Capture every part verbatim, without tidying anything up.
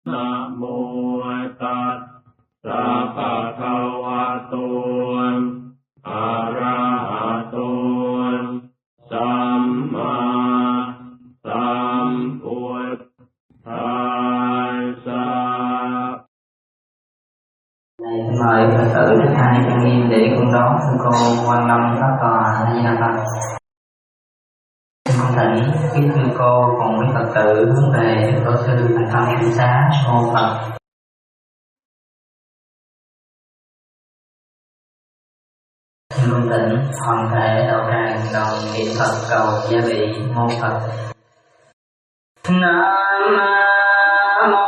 Nam mô Tát sa pa ka wa to arahato samma sambuddhassa. Này mời Phật tử thứ hai trang nghiêm để cung đón sư cô Quan Lâm pháp tòa A Di Đà Phật. Xin thỉnh kính sư cô cùng với Phật tử hướng về Đức Tổ sư thành tâm tịnh xá ô Phật. Xin cung tịnh toàn thể đạo tràng đồng niệm Phật cầu gia vị mô Phật. Nam mô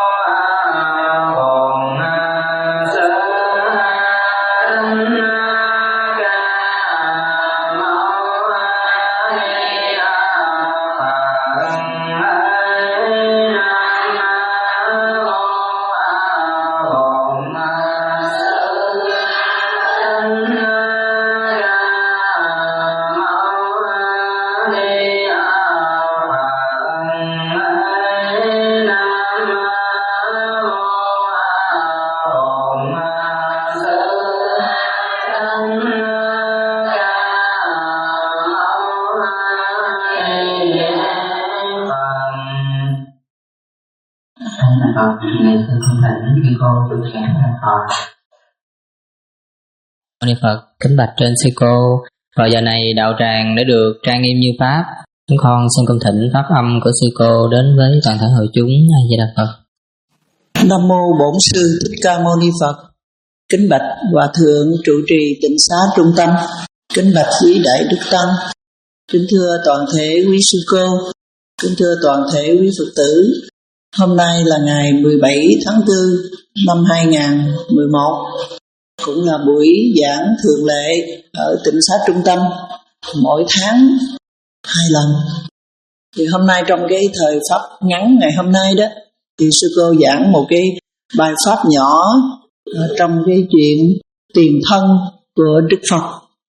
Niệm Phật. Kính bạch trên sư cô, vào giờ này đạo tràng đã được trang nghiêm như pháp. Chúng con xin cung thỉnh pháp âm của sư cô đến với toàn thể hội chúng. A Di Đà Phật. Nam mô Bổn Sư Thích Ca Mâu Ni Phật. Kính bạch Hòa thượng trụ trì tịnh xá trung tâm. Kính bạch quý đại đức tăng. Kính thưa toàn thể quý sư cô. Kính thưa toàn thể quý Phật tử. Hôm nay là ngày mười bảy tháng tư năm hai nghìn không trăm mười một, cũng là buổi giảng thường lệ ở tịnh xá trung tâm mỗi tháng hai lần. Thì hôm nay trong cái thời pháp ngắn ngày hôm nay đó, thì sư cô giảng một cái bài pháp nhỏ trong cái chuyện tiền thân của Đức Phật.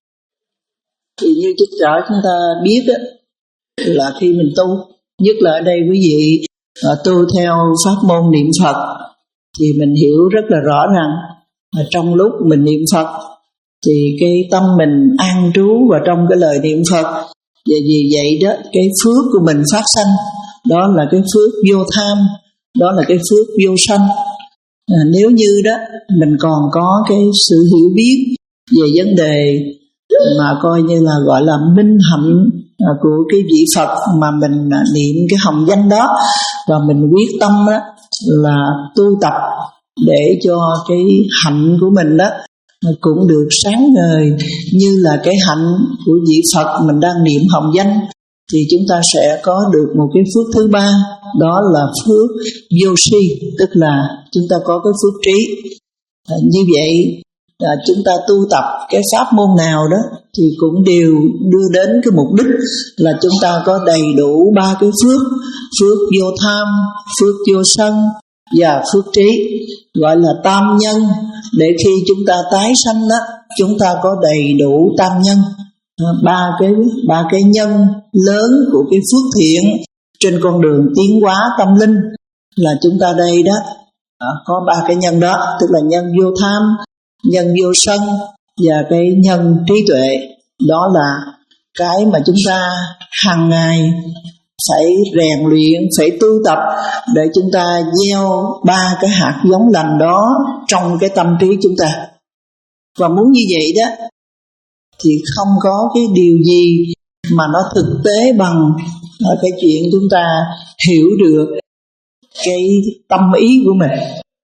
Thì như chắc rõ chúng ta biết đó, là khi mình tu, nhất là ở đây quý vị tu theo pháp môn niệm Phật, thì mình hiểu rất là rõ rằng trong lúc mình niệm Phật thì cái tâm mình an trú vào trong cái lời niệm Phật. Và vì vậy đó, cái phước của mình phát sanh, đó là cái phước vô tham, đó là cái phước vô sanh. À, nếu như đó mình còn có cái sự hiểu biết về vấn đề mà coi như là gọi là minh hạnh à, của cái vị Phật mà mình à, niệm cái hồng danh đó, và mình quyết tâm đó là tu tập để cho cái hạnh của mình đó cũng được sáng ngời như là cái hạnh của vị Phật mình đang niệm hồng danh, thì chúng ta sẽ có được một cái phước thứ ba, đó là phước vô si, tức là chúng ta có cái phước trí. À, như vậy à, chúng ta tu tập cái pháp môn nào đó thì cũng đều đưa đến cái mục đích là chúng ta có đầy đủ ba cái phước: phước vô tham, phước vô sân và phước trí, gọi là tam nhân, để khi chúng ta tái sanh đó, chúng ta có đầy đủ tam nhân, ba cái ba cái nhân lớn của cái phước thiện trên con đường tiến hóa tâm linh. Là chúng ta đây đó có ba cái nhân đó, tức là nhân vô tham, nhân vô sân và cái nhân trí tuệ. Đó là cái mà chúng ta hàng ngày phải rèn luyện, phải tu tập để chúng ta gieo ba cái hạt giống lành đó trong cái tâm trí chúng ta. Và muốn như vậy đó thì không có cái điều gì mà nó thực tế bằng cái chuyện chúng ta hiểu được cái tâm ý của mình,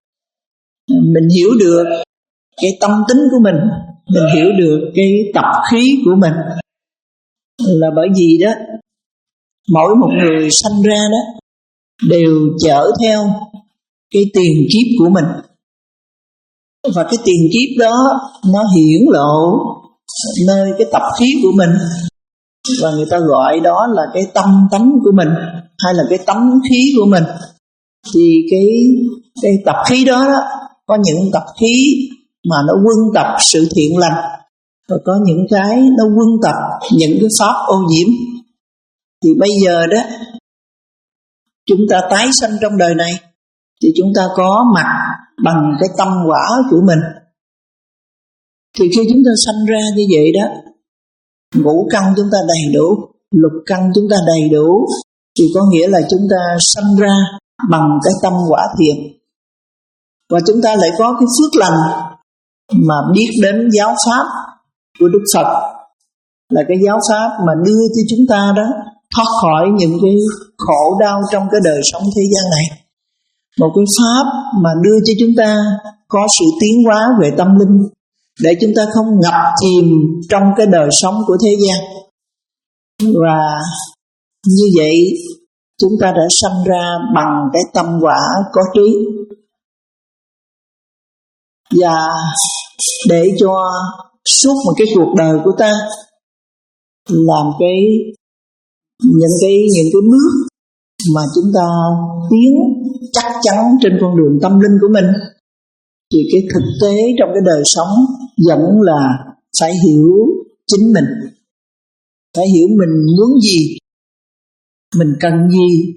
mình hiểu được cái tâm tính của mình, mình hiểu được cái tập khí của mình. Là bởi vì đó, mỗi một người sanh ra đó đều chở theo cái tiền kiếp của mình, và cái tiền kiếp đó nó hiển lộ nơi cái tập khí của mình, và người ta gọi đó là cái tâm tánh của mình hay là cái tánh khí của mình. Thì cái cái tập khí đó, đó có những tập khí mà nó quân tập sự thiện lành, và có những cái nó quân tập những cái pháp ô nhiễm. Thì bây giờ đó chúng ta tái sanh trong đời này thì chúng ta có mặt bằng cái tâm quả của mình. Thì khi chúng ta sanh ra như vậy đó, ngũ căn chúng ta đầy đủ, lục căn chúng ta đầy đủ, thì có nghĩa là chúng ta sanh ra bằng cái tâm quả thiện. Và chúng ta lại có cái phước lành mà biết đến giáo pháp của Đức Phật, là cái giáo pháp mà đưa cho chúng ta đó thoát khỏi những cái khổ đau trong cái đời sống thế gian này. Một cái pháp mà đưa cho chúng ta có sự tiến hóa về tâm linh, để chúng ta không ngập chìm trong cái đời sống của thế gian. Và như vậy chúng ta đã sanh ra bằng cái tâm quả có trí. Và để cho suốt một cái cuộc đời của ta làm cái những cái những cái bước mà chúng ta tiến chắc chắn trên con đường tâm linh của mình, thì cái thực tế trong cái đời sống vẫn là phải hiểu chính mình, phải hiểu mình muốn gì, mình cần gì,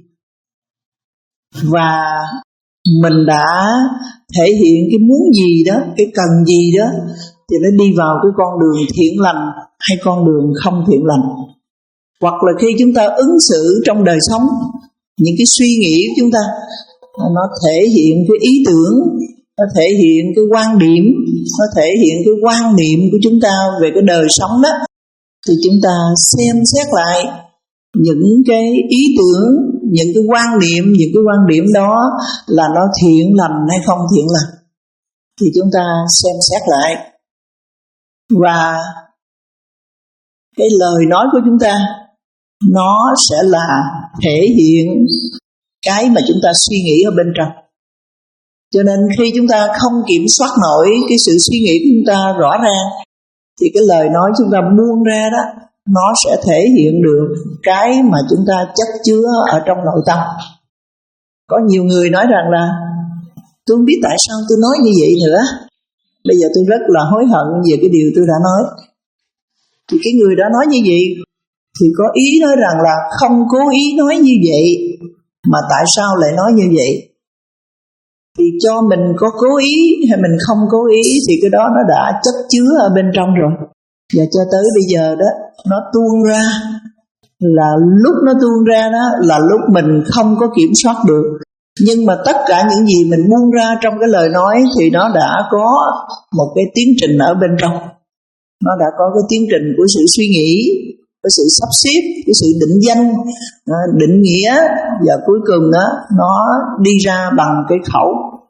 và mình đã thể hiện cái muốn gì đó, cái cần gì đó, thì nó đi vào cái con đường thiện lành hay con đường không thiện lành. Hoặc là khi chúng ta ứng xử trong đời sống, những cái suy nghĩ của chúng ta nó thể hiện cái ý tưởng, nó thể hiện cái quan điểm, nó thể hiện cái quan niệm của chúng ta về cái đời sống đó, thì chúng ta xem xét lại những cái ý tưởng, những cái quan niệm, những cái quan điểm đó là nó thiện lành hay không thiện lành, thì chúng ta xem xét lại. Và cái lời nói của chúng ta nó sẽ là thể hiện cái mà chúng ta suy nghĩ ở bên trong. Cho nên khi chúng ta không kiểm soát nổi cái sự suy nghĩ của chúng ta rõ ràng, thì cái lời nói chúng ta buông ra đó, nó sẽ thể hiện được cái mà chúng ta chất chứa ở trong nội tâm. Có nhiều người nói rằng là tôi không biết tại sao tôi nói như vậy nữa, bây giờ tôi rất là hối hận về cái điều tôi đã nói. Thì cái người đã nói như vậy thì có ý nói rằng là không cố ý nói như vậy, mà tại sao lại nói như vậy? Thì cho mình có cố ý hay mình không cố ý thì cái đó nó đã chất chứa ở bên trong rồi. Và cho tới bây giờ đó, nó tuôn ra, là lúc nó tuôn ra đó là lúc mình không có kiểm soát được. Nhưng mà tất cả những gì mình buông ra trong cái lời nói thì nó đã có một cái tiến trình ở bên trong. Nó đã có cái tiến trình của sự suy nghĩ, cái sự sắp xếp, cái sự định danh, định nghĩa, và cuối cùng đó, nó đi ra bằng cái khẩu.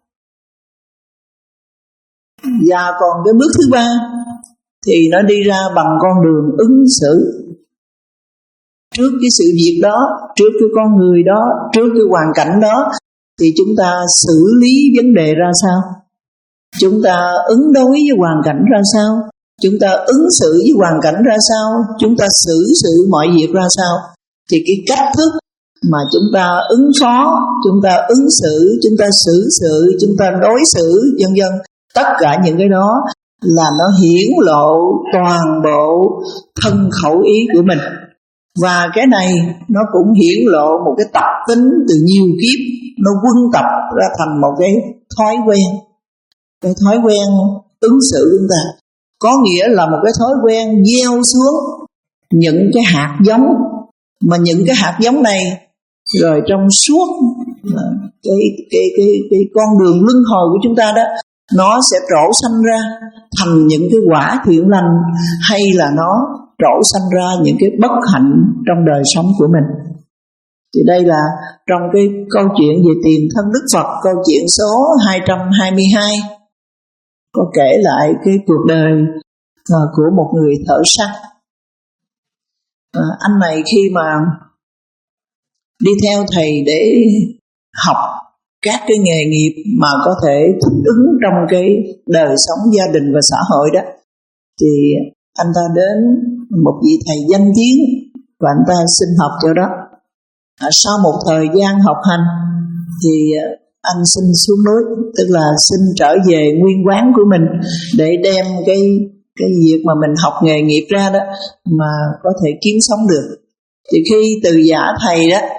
Và còn cái bước thứ ba thì nó đi ra bằng con đường ứng xử. Trước cái sự việc đó, trước cái con người đó, trước cái hoàn cảnh đó, thì chúng ta xử lý vấn đề ra sao? Chúng ta ứng đối với hoàn cảnh ra sao? Chúng ta ứng xử với hoàn cảnh ra sao? Chúng ta xử sự mọi việc ra sao? Thì cái cách thức mà chúng ta ứng phó, chúng ta ứng xử, chúng ta xử sự, chúng ta đối xử, vân vân, tất cả những cái đó là nó hiển lộ toàn bộ thân khẩu ý của mình. Và cái này nó cũng hiển lộ một cái tập tính từ nhiều kiếp, nó quân tập ra thành một cái thói quen. Cái thói quen ứng xử của chúng ta có nghĩa là một cái thói quen gieo xuống những cái hạt giống, mà những cái hạt giống này rồi trong suốt cái, cái, cái, cái con đường luân hồi của chúng ta đó, nó sẽ trổ sanh ra thành những cái quả thiện lành, hay là nó trổ sanh ra những cái bất hạnh trong đời sống của mình. Thì đây là trong cái câu chuyện về tiền thân Đức Phật, câu chuyện số hai trăm hai mươi hai, có kể lại cái cuộc đời à, của một người thợ săn. À, anh này khi mà đi theo thầy để học các cái nghề nghiệp mà có thể thích ứng trong cái đời sống gia đình và xã hội đó, thì anh ta đến một vị thầy danh tiếng và anh ta xin học chỗ đó. À, sau một thời gian học hành thì anh xin xuống núi, tức là xin trở về nguyên quán của mình để đem cái cái việc mà mình học nghề nghiệp ra đó mà có thể kiếm sống được. Thì khi từ giả thầy đó,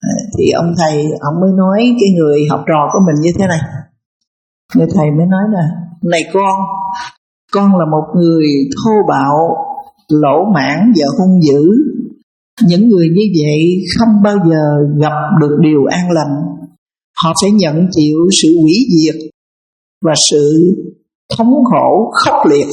À, thì ông thầy ông mới nói cái người học trò của mình như thế này. Người thầy mới nói là: này con, con là một người thô bạo, lỗ mãn và hung dữ. Những người như vậy không bao giờ gặp được điều an lành. Họ phải nhận chịu sự hủy diệt và sự thống khổ khốc liệt.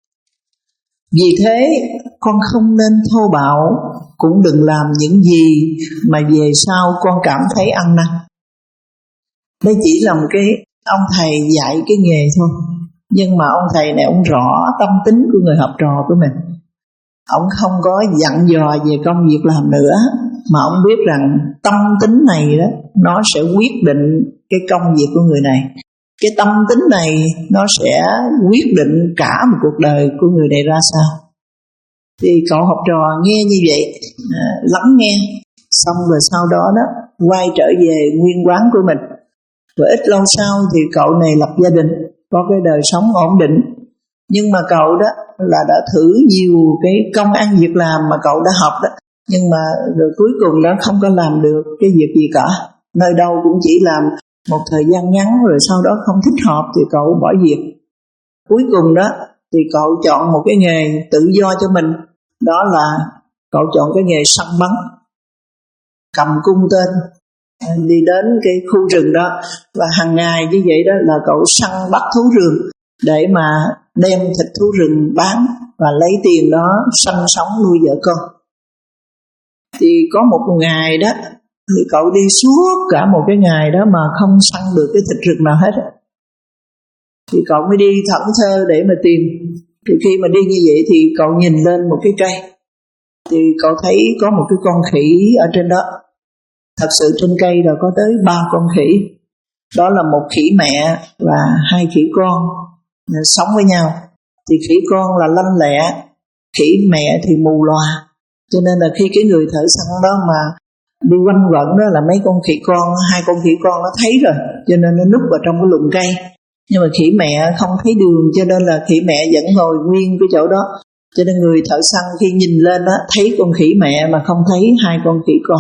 Vì thế con không nên thô bạo, cũng đừng làm những gì mà về sau con cảm thấy ăn năn. Đây chỉ là một cái ông thầy dạy cái nghề thôi, nhưng mà ông thầy này ông rõ tâm tính của người học trò của mình. Ông không có dặn dò về công việc làm nữa, mà ông biết rằng tâm tính này đó nó sẽ quyết định cái công việc của người này. Cái tâm tính này nó sẽ quyết định cả một cuộc đời của người này ra sao. Thì cậu học trò nghe như vậy, à, lắng nghe, xong rồi sau đó đó quay trở về nguyên quán của mình. Và ít lâu sau thì cậu này lập gia đình, có cái đời sống ổn định. Nhưng mà cậu đó là đã thử nhiều cái công ăn việc làm mà cậu đã học đó, nhưng mà rồi cuối cùng nó không có làm được cái việc gì cả. Nơi đâu cũng chỉ làm một thời gian ngắn rồi sau đó không thích hợp thì cậu bỏ việc. Cuối cùng đó thì cậu chọn một cái nghề tự do cho mình, đó là cậu chọn cái nghề săn bắn, cầm cung tên, đi đến cái khu rừng đó, và hàng ngày như vậy đó là cậu săn bắt thú rừng để mà đem thịt thú rừng bán và lấy tiền đó sanh sống nuôi vợ con. Thì có một ngày đó thì cậu đi suốt cả một cái ngày đó mà không săn được cái thịt rừng nào hết. Thì cậu mới đi thẫn thơ để mà tìm. Thì khi mà đi như vậy thì cậu nhìn lên một cái cây, thì cậu thấy có một cái con khỉ ở trên đó. Thật sự trên cây là có tới ba con khỉ. Đó là một khỉ mẹ và hai khỉ con sống với nhau. Thì khỉ con là lanh lẹ, khỉ mẹ thì mù lòa. Cho nên là khi cái người thợ săn đó mà đi quanh quẩn đó là mấy con khỉ con, hai con khỉ con nó thấy rồi, cho nên nó núp vào trong cái lùm cây. Nhưng mà khỉ mẹ không thấy đường, cho nên là khỉ mẹ vẫn ngồi nguyên cái chỗ đó. Cho nên người thợ săn khi nhìn lên đó thấy con khỉ mẹ mà không thấy hai con khỉ con.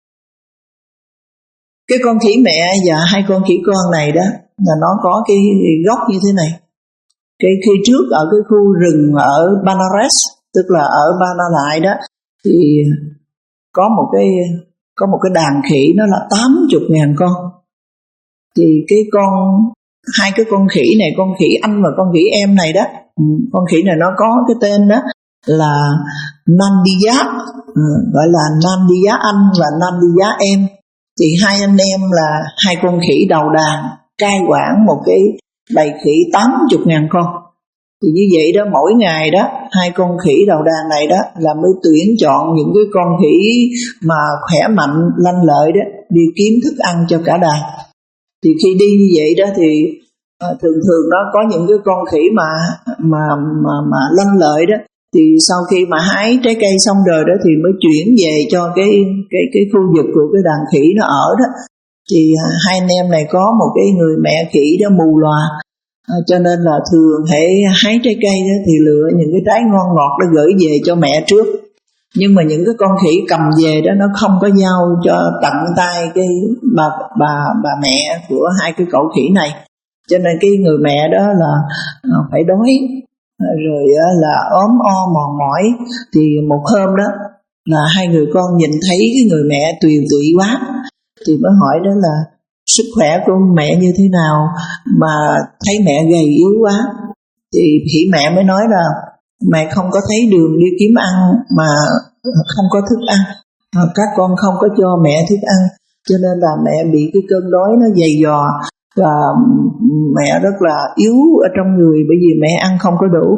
Cái con khỉ mẹ và hai con khỉ con này đó là nó có cái gốc như thế này. Cái khi trước ở cái khu rừng ở Banaras, tức là ở Banalai đó, thì có một cái có một cái đàn khỉ nó là tám mươi ngàn con. Thì cái con hai cái con khỉ này, con khỉ anh và con khỉ em này đó, con khỉ này nó có cái tên đó là Nandiya, gọi là Nandiya anh và Nandiya em. Thì hai anh em là hai con khỉ đầu đàn cai quản một cái bầy khỉ tám mươi ngàn con. Thì như vậy đó, mỗi ngày đó hai con khỉ đầu đàn này đó là mới tuyển chọn những cái con khỉ mà khỏe mạnh, lanh lợi đó đi kiếm thức ăn cho cả đàn. Thì khi đi như vậy đó thì à, thường thường nó có những cái con khỉ mà mà mà mà lanh lợi đó, thì sau khi mà hái trái cây xong rồi đó thì mới chuyển về cho cái cái cái khu vực của cái đàn khỉ nó ở đó. Thì à, hai anh em này có một cái người mẹ khỉ đó mù lòa, à, cho nên là thường hễ hái trái cây đó thì lựa những cái trái ngon ngọt để gửi về cho mẹ trước. Nhưng mà những cái con khỉ cầm về đó nó không có giao cho tận tay cái bà bà bà mẹ của hai cái cậu khỉ này. Cho nên cái người mẹ đó là phải đói rồi là ốm o mòn mỏi. Thì một hôm đó là hai người con nhìn thấy cái người mẹ tùy tụy quá, thì mới hỏi đó là sức khỏe của mẹ như thế nào mà thấy mẹ gầy yếu quá. Thì khỉ mẹ mới nói là mẹ không có thấy đường đi kiếm ăn mà không có thức ăn, các con không có cho mẹ thức ăn, cho nên là mẹ bị cái cơn đói nó dày dò và mẹ rất là yếu ở trong người, bởi vì mẹ ăn không có đủ.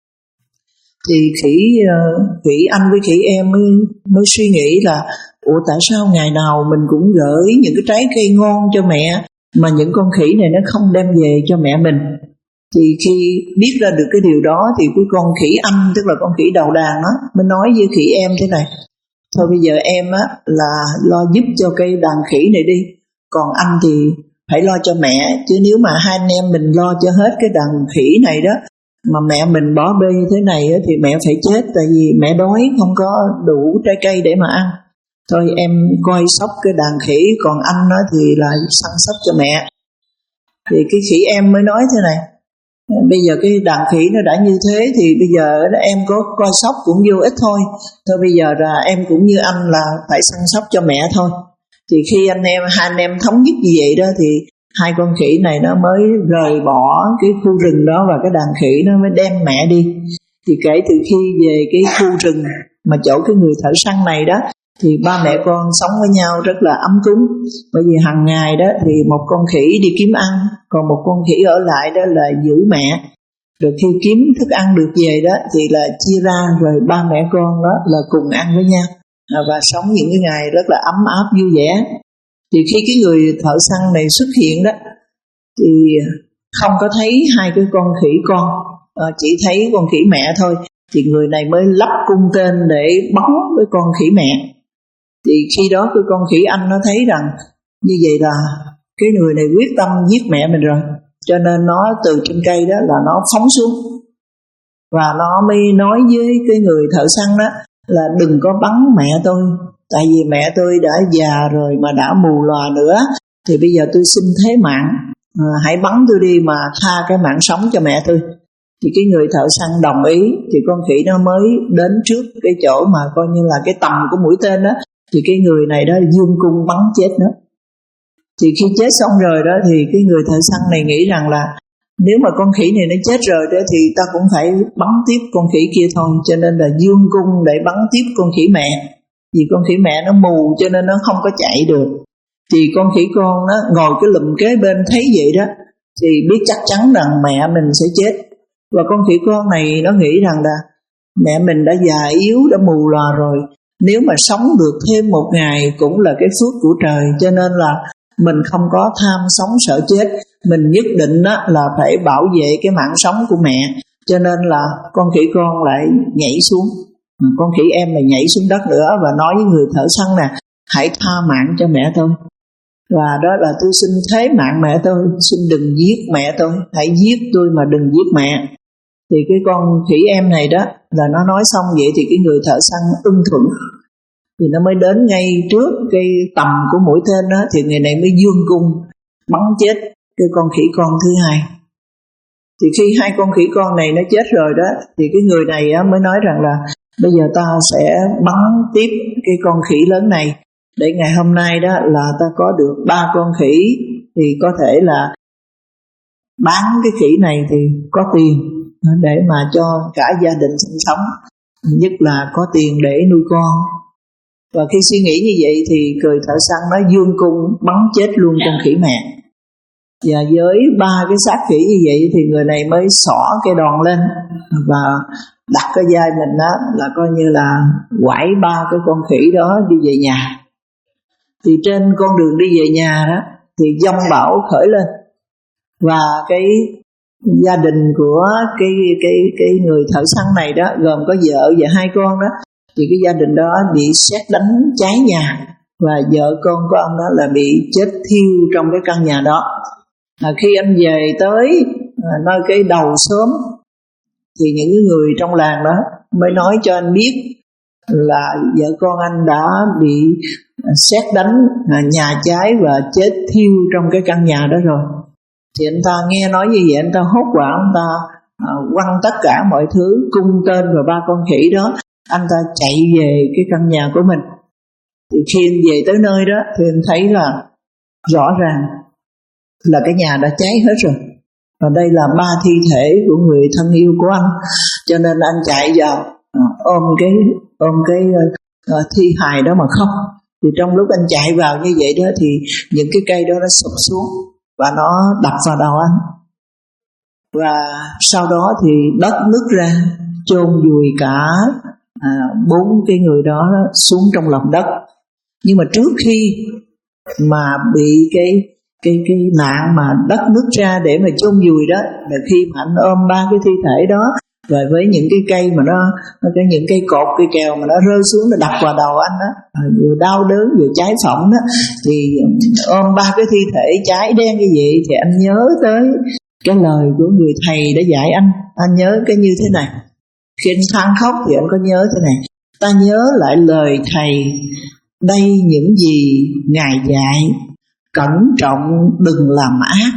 Thì khỉ khỉ anh với khỉ em mới, mới suy nghĩ là ủa tại sao ngày nào mình cũng gửi những cái trái cây ngon cho mẹ mà những con khỉ này nó không đem về cho mẹ mình. Thì khi biết ra được cái điều đó thì cái con khỉ anh, tức là con khỉ đầu đàn đó, mới nói với khỉ em thế này: thôi bây giờ em á là lo giúp cho cái đàn khỉ này đi, còn anh thì phải lo cho mẹ. Chứ nếu mà hai anh em mình lo cho hết cái đàn khỉ này đó mà mẹ mình bỏ bê như thế này á, thì mẹ phải chết, tại vì mẹ đói không có đủ trái cây để mà ăn. thôi em coi sóc cái đàn khỉ, còn anh đó thì là săn sóc cho mẹ. Thì cái khỉ em mới nói thế này, bây giờ cái đàn khỉ nó đã như thế thì bây giờ em có coi sóc cũng vô ích thôi. Thôi bây giờ là em cũng như anh là phải săn sóc cho mẹ thôi. Thì khi anh em hai anh em thống nhất như vậy đó thì hai con khỉ này nó mới rời bỏ cái khu rừng đó và cái đàn khỉ nó mới đem mẹ đi. Thì kể từ khi về cái khu rừng mà chỗ cái người thợ săn này đó thì ba mẹ con sống với nhau rất là ấm cúng. Bởi vì hàng ngày đó thì một con khỉ đi kiếm ăn, còn một con khỉ ở lại đó là giữ mẹ. Rồi khi kiếm thức ăn được về đó thì là chia ra, rồi ba mẹ con đó là cùng ăn với nhau và sống những cái ngày rất là ấm áp vui vẻ. Thì khi cái người thợ săn này xuất hiện đó thì không có thấy hai cái con khỉ con, chỉ thấy con khỉ mẹ thôi. Thì người này mới lắp cung tên để bắn với con khỉ mẹ. Thì khi đó cái con khỉ anh nó thấy rằng như vậy là cái người này quyết tâm giết mẹ mình rồi, cho nên nó từ trên cây đó là nó phóng xuống. Và nó mới nói với cái người thợ săn đó là đừng có bắn mẹ tôi, tại vì mẹ tôi đã già rồi mà đã mù lòa nữa, thì bây giờ tôi xin thế mạng, à, hãy bắn tôi đi mà tha cái mạng sống cho mẹ tôi. Thì cái người thợ săn đồng ý, thì con khỉ nó mới đến trước cái chỗ mà coi như là cái tầm của mũi tên đó. Thì cái người này đó dương cung bắn chết nó. Thì khi chết xong rồi đó thì cái người thợ săn này nghĩ rằng là nếu mà con khỉ này nó chết rồi đó thì ta cũng phải bắn tiếp con khỉ kia thôi, cho nên là dương cung để bắn tiếp con khỉ mẹ. Vì con khỉ mẹ nó mù cho nên nó không có chạy được. Thì con khỉ con nó ngồi cái lùm kế bên thấy vậy đó thì biết chắc chắn rằng mẹ mình sẽ chết. Và con khỉ con này nó nghĩ rằng là mẹ mình đã già yếu, đã mù lòa rồi, nếu mà sống được thêm một ngày cũng là cái phước của trời, cho nên là mình không có tham sống sợ chết, mình nhất định đó là phải bảo vệ cái mạng sống của mẹ. Cho nên là con khỉ con lại nhảy xuống, con khỉ em lại nhảy xuống đất nữa và nói với người thợ săn nè, hãy tha mạng cho mẹ tôi. Và đó là tôi xin thế mạng mẹ tôi, xin đừng giết mẹ tôi, hãy giết tôi mà đừng giết mẹ. Thì cái con khỉ em này đó là nó nói xong vậy thì cái người thợ săn ưng thuận. Thì nó mới đến ngay trước cái tầm của mũi tên đó, thì người này mới dương cung bắn chết cái con khỉ con thứ hai. Thì khi hai con khỉ con này nó chết rồi đó thì cái người này mới nói rằng là bây giờ ta sẽ bắn tiếp cái con khỉ lớn này, để ngày hôm nay đó là ta có được ba con khỉ, thì có thể là bán cái khỉ này thì có tiền để mà cho cả gia đình sinh sống, nhất là có tiền để nuôi con. Và khi suy nghĩ như vậy thì người thợ săn nó dương cung bắn chết luôn con khỉ mẹ. Và với ba cái xác khỉ như vậy thì người này mới xỏ cái đòn lên và đặt cái vai mình đó là coi như là quải ba cái con khỉ đó đi về nhà. Thì trên con đường đi về nhà đó thì giông bão khởi lên, và cái gia đình của cái cái cái người thợ săn này đó gồm có vợ và hai con đó, thì cái gia đình đó bị sét đánh cháy nhà, và vợ con của ông đó là bị chết thiêu trong cái căn nhà đó. À, khi anh về tới à, nơi cái đầu xóm thì những người trong làng đó mới nói cho anh biết là vợ con anh đã bị sét đánh, à, nhà cháy và chết thiêu trong cái căn nhà đó rồi. Thì anh ta nghe nói như vậy, anh ta hốt hoảng, anh ta à, quăng tất cả mọi thứ, cung tên và ba con khỉ đó, anh ta chạy về cái căn nhà của mình. Thì khi anh về tới nơi đó thì anh thấy là rõ ràng là cái nhà đã cháy hết rồi, và đây là ba thi thể của người thân yêu của anh. Cho nên anh chạy vào à, ôm cái ôm cái uh, thi hài đó mà khóc. Thì trong lúc anh chạy vào như vậy đó thì những cái cây đó nó sụp xuống và nó đập vào đầu anh. Và sau đó thì đất nứt ra, chôn vùi cả à, bốn cái người đó xuống trong lòng đất. Nhưng mà trước khi mà bị cái cái cái nạn mà đất nứt ra để mà chôn vùi đó, là khi mà anh ôm ba cái thi thể đó, rồi với những cái cây mà nó, nó cái những cây cột, cây kèo mà nó rơi xuống, nó đập vào đầu anh đó, vừa đau đớn vừa cháy phỏng đó, thì ôm ba cái thi thể cháy đen như vậy thì anh nhớ tới cái lời của người thầy đã dạy anh. Anh nhớ cái như thế này, khi anh than khóc thì anh có nhớ thế này: ta nhớ lại lời thầy đây những gì Ngài dạy, cẩn trọng đừng làm ác.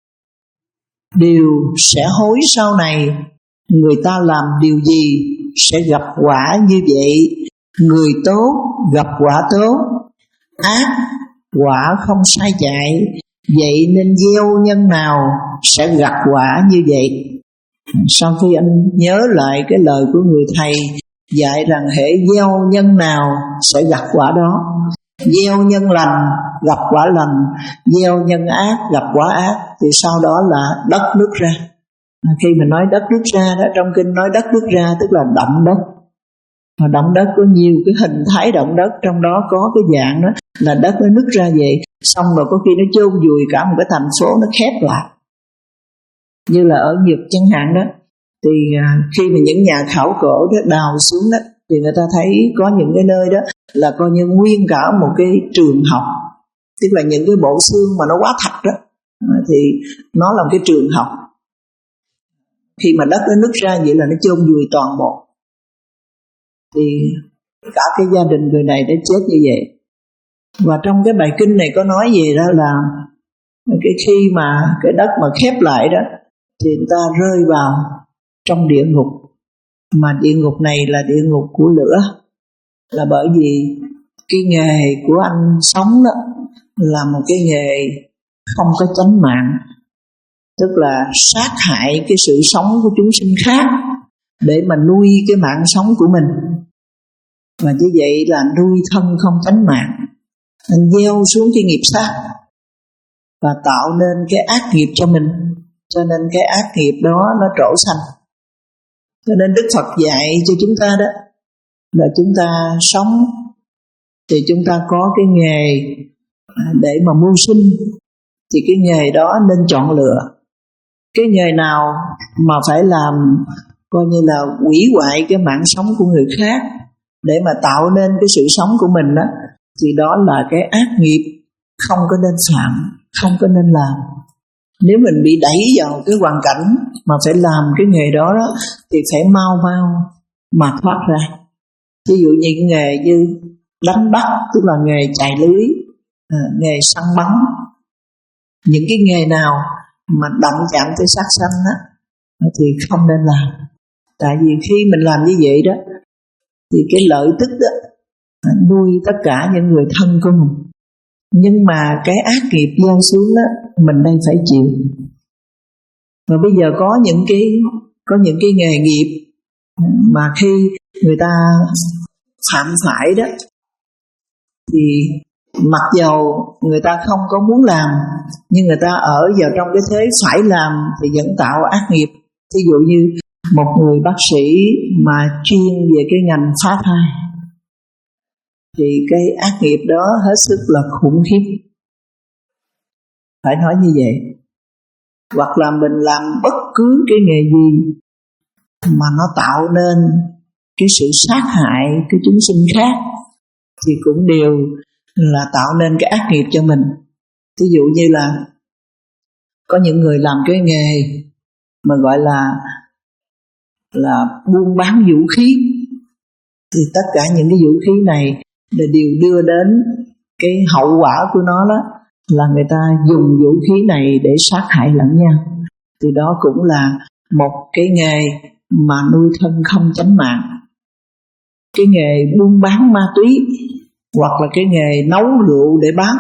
Điều sẽ hối sau này, người ta làm điều gì sẽ gặp quả như vậy. Người tốt gặp quả tốt, ác quả không sai chạy. Vậy nên gieo nhân nào sẽ gặt quả như vậy. Sau khi anh nhớ lại cái lời của người thầy dạy rằng hễ gieo nhân nào sẽ gặt quả đó. Gieo nhân lành gặp quả lành, gieo nhân ác gặp quả ác. Thì sau đó là đất nước ra. Khi mình nói đất nước ra đó, trong kinh nói đất nước ra tức là động đất. Mà động đất có nhiều cái hình thái động đất, trong đó có cái dạng đó là đất nó nứt ra vậy. Xong rồi có khi nó chôn vùi cả một cái thành phố, nó khép lại. Như là ở Nhật chẳng hạn đó, thì khi mà những nhà khảo cổ đó đào xuống đó, thì người ta thấy có những cái nơi đó là coi như nguyên cả một cái trường học. Tức là những cái bộ xương mà nó quá thạch đó, thì nó là một cái trường học. Khi mà đất nó nứt ra vậy là nó chôn vùi toàn bộ. Thì cả cái gia đình người này đã chết như vậy. Và trong cái bài kinh này có nói gì đó là cái khi mà cái đất mà khép lại đó, thì người ta rơi vào trong địa ngục. Mà địa ngục này là địa ngục của lửa. Là bởi vì cái nghề của anh sống đó là một cái nghề không có chánh mạng. Tức là sát hại cái sự sống của chúng sinh khác để mà nuôi cái mạng sống của mình. Và như vậy là nuôi thân không chánh mạng. Anh gieo xuống cái nghiệp sát và tạo nên cái ác nghiệp cho mình. Cho nên cái ác nghiệp đó nó trổ sanh. Cho nên Đức Phật dạy cho chúng ta đó là chúng ta sống thì chúng ta có cái nghề để mà mưu sinh. Thì cái nghề đó nên chọn lựa. Cái nghề nào mà phải làm coi như là hủy hoại cái mạng sống của người khác để mà tạo nên cái sự sống của mình đó, thì đó là cái ác nghiệp không có nên phạm, không có nên làm. Nếu mình bị đẩy vào cái hoàn cảnh mà phải làm cái nghề đó, đó thì phải mau mau mà thoát ra. Ví dụ như cái nghề như đánh bắt, tức là nghề chài lưới, à, nghề săn bắn. Những cái nghề nào mà động chạm tới sát sanh đó, thì không nên làm. Tại vì khi mình làm như vậy đó, thì cái lợi tức đó nuôi tất cả những người thân của mình. Nhưng mà cái ác nghiệp gieo xuống đó, mình đây phải chịu. Và bây giờ có những cái có những cái nghề nghiệp mà khi người ta phạm phải đó, thì mặc dầu người ta không có muốn làm, nhưng người ta ở vào trong cái thế phải làm thì vẫn tạo ác nghiệp. Ví dụ như một người bác sĩ mà chuyên về cái ngành phá thai, thì cái ác nghiệp đó hết sức là khủng khiếp. Phải nói như vậy. Hoặc là mình làm bất cứ cái nghề gì mà nó tạo nên cái sự sát hại cái chúng sinh khác, thì cũng đều là tạo nên cái ác nghiệp cho mình. Ví dụ như là có những người làm cái nghề mà gọi là là buôn bán vũ khí, thì tất cả những cái vũ khí này là đều đưa đến cái hậu quả của nó đó là người ta dùng vũ khí này để sát hại lẫn nhau. Thì đó cũng là một cái nghề mà nuôi thân không chánh mạng. Cái nghề buôn bán ma túy, hoặc là cái nghề nấu rượu để bán.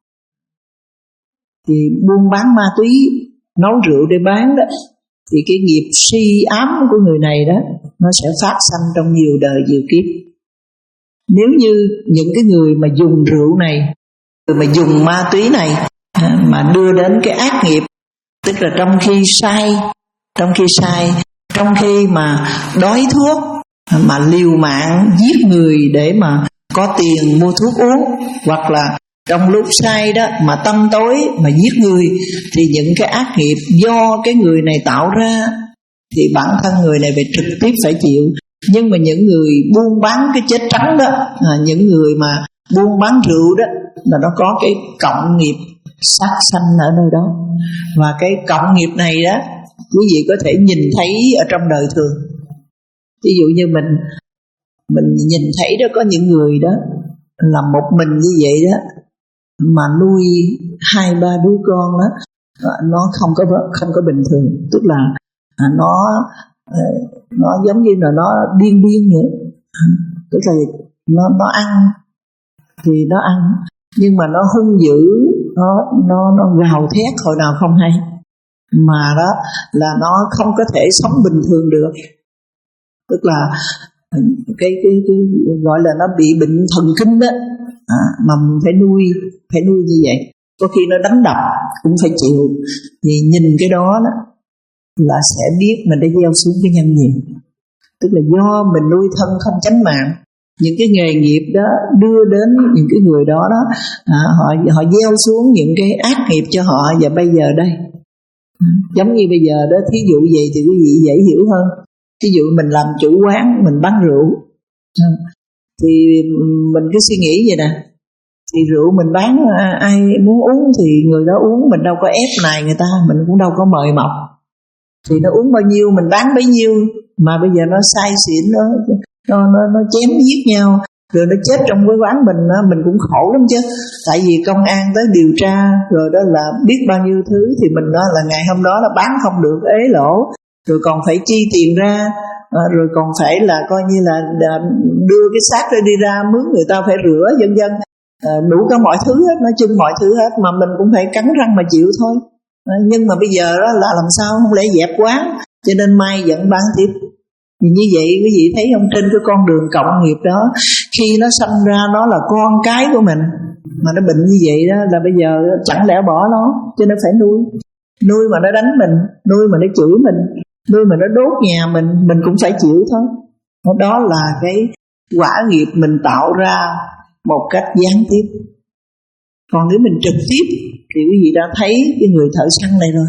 Thì buôn bán ma túy, nấu rượu để bán đó, thì cái nghiệp si ám của người này đó nó sẽ phát sanh trong nhiều đời nhiều kiếp. Nếu như những cái người mà dùng rượu này, người mà dùng ma túy này mà đưa đến cái ác nghiệp, tức là trong khi say, trong khi say, trong khi mà đói thuốc mà liều mạng giết người để mà có tiền mua thuốc uống, hoặc là trong lúc say đó mà tâm tối mà giết người, thì những cái ác nghiệp do cái người này tạo ra thì bản thân người này phải trực tiếp phải chịu. Nhưng mà những người buôn bán cái chết trắng đó, à, những người mà buôn bán rượu đó, là nó có cái cộng nghiệp sát sanh ở nơi đó. Và cái cộng nghiệp này đó, quý vị có thể nhìn thấy ở trong đời thường. Ví dụ như mình mình nhìn thấy đó, có những người đó là một mình như vậy đó mà nuôi hai ba đứa con đó, nó không có không có bình thường, tức là nó nó giống như là nó điên điên nữa, tức là nó nó ăn thì nó ăn nhưng mà nó hung dữ, nó nó nó gào thét hồi nào không hay, mà đó là nó không có thể sống bình thường được, tức là cái cái, cái gọi là nó bị bệnh thần kinh đó, à, mà mình phải nuôi phải nuôi như vậy, có khi nó đánh đập cũng phải chịu, thì nhìn cái đó, đó là sẽ biết mình đã gieo xuống cái nhân gì, tức là do mình nuôi thân không chánh mạng, những cái nghề nghiệp đó đưa đến những cái người đó đó, à, họ họ gieo xuống những cái ác nghiệp cho họ, và bây giờ đây giống như bây giờ đó, thí dụ vậy thì quý vị dễ hiểu hơn. Ví dụ mình làm chủ quán, mình bán rượu, thì mình cứ suy nghĩ vậy nè, thì rượu mình bán, ai muốn uống thì người đó uống, mình đâu có ép này người ta, mình cũng đâu có mời mọc, thì nó uống bao nhiêu mình bán bấy nhiêu, mà bây giờ nó say xỉn, nó nó nó, nó chém giết nhau, rồi nó chết trong cái quán mình, mình cũng khổ lắm chứ, tại vì công an tới điều tra rồi đó là biết bao nhiêu thứ, thì mình đó là ngày hôm đó là bán không được, ế lỗ, rồi còn phải chi tiền ra, à, rồi còn phải là coi như là, là đưa cái xác ra đi ra, mướn người ta phải rửa vân vân, à, đủ cả mọi thứ hết, nói chung mọi thứ hết, mà mình cũng phải cắn răng mà chịu thôi. À, nhưng mà bây giờ đó là làm sao, không lẽ dẹp quán, cho nên mai vẫn bán tiếp. Thì như vậy quý vị thấy không, trên cái con đường cộng nghiệp đó, khi nó sanh ra nó là con cái của mình, mà nó bệnh như vậy đó là bây giờ chẳng lẽ bỏ nó, cho nên phải nuôi. Nuôi mà nó đánh mình, nuôi mà nó chửi mình, nuôi mà nó đốt nhà mình, mình cũng phải chịu thôi. Đó là cái quả nghiệp mình tạo ra một cách gián tiếp. Còn nếu mình trực tiếp thì quý vị đã thấy cái người thợ săn này rồi.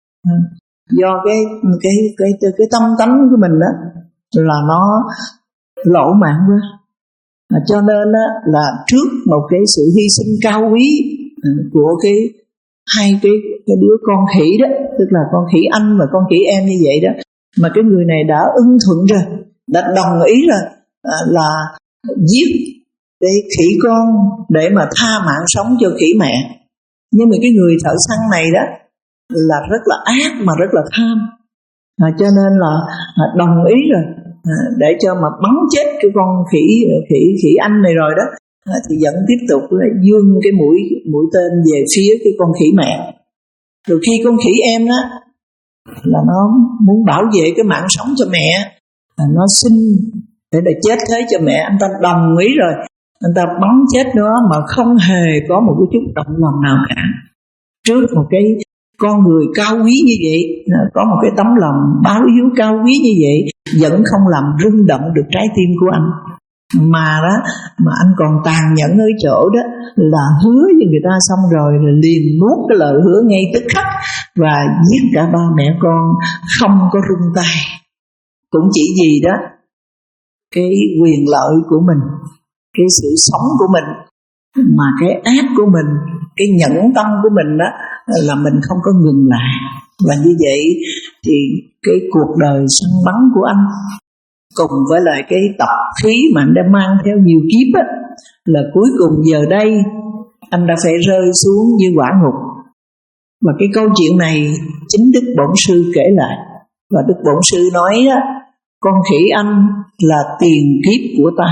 Do cái cái cái cái, cái tâm tánh của mình đó là nó lỗ mãn quá, à, cho nên đó, là trước một cái sự hy sinh cao quý của cái hai cái cái đứa con khỉ đó, tức là con khỉ anh và con khỉ em như vậy đó, mà cái người này đã ưng thuận rồi, đã đồng ý rồi, à, là giết cái khỉ con để mà tha mạng sống cho khỉ mẹ. Nhưng mà cái người thợ săn này đó là rất là ác mà rất là tham, à, cho nên là à, đồng ý rồi, à, để cho mà bắn chết cái con khỉ khỉ khỉ anh này rồi đó, à, thì vẫn tiếp tục dương cái mũi mũi tên về phía cái con khỉ mẹ. Rồi khi con khỉ em đó là nó muốn bảo vệ cái mạng sống cho mẹ, à, nó xin để để chết thế cho mẹ, anh ta đồng ý rồi, anh ta bắn chết nó mà không hề có một cái chút động lòng nào cả. Trước một cái con người cao quý như vậy, có một cái tấm lòng báo hiếu cao quý như vậy, vẫn không làm rung động được trái tim của anh. Mà đó, mà anh còn tàn nhẫn ở chỗ đó là hứa với người ta xong rồi, rồi liền nuốt cái lời hứa ngay tức khắc và giết cả ba mẹ con không có rung tay. Cũng chỉ vì đó cái quyền lợi của mình, cái sự sống của mình, mà cái ác của mình, cái nhẫn tâm của mình đó là mình không có ngừng lại. Và như vậy thì cái cuộc đời săn bắn của anh cùng với lại cái tập khí mà anh đã mang theo nhiều kiếp á, là cuối cùng giờ đây anh đã phải rơi xuống như quả ngục. Và cái câu chuyện này chính Đức Bổn Sư kể lại. Và Đức Bổn Sư nói đó, con khỉ anh là tiền kiếp của ta.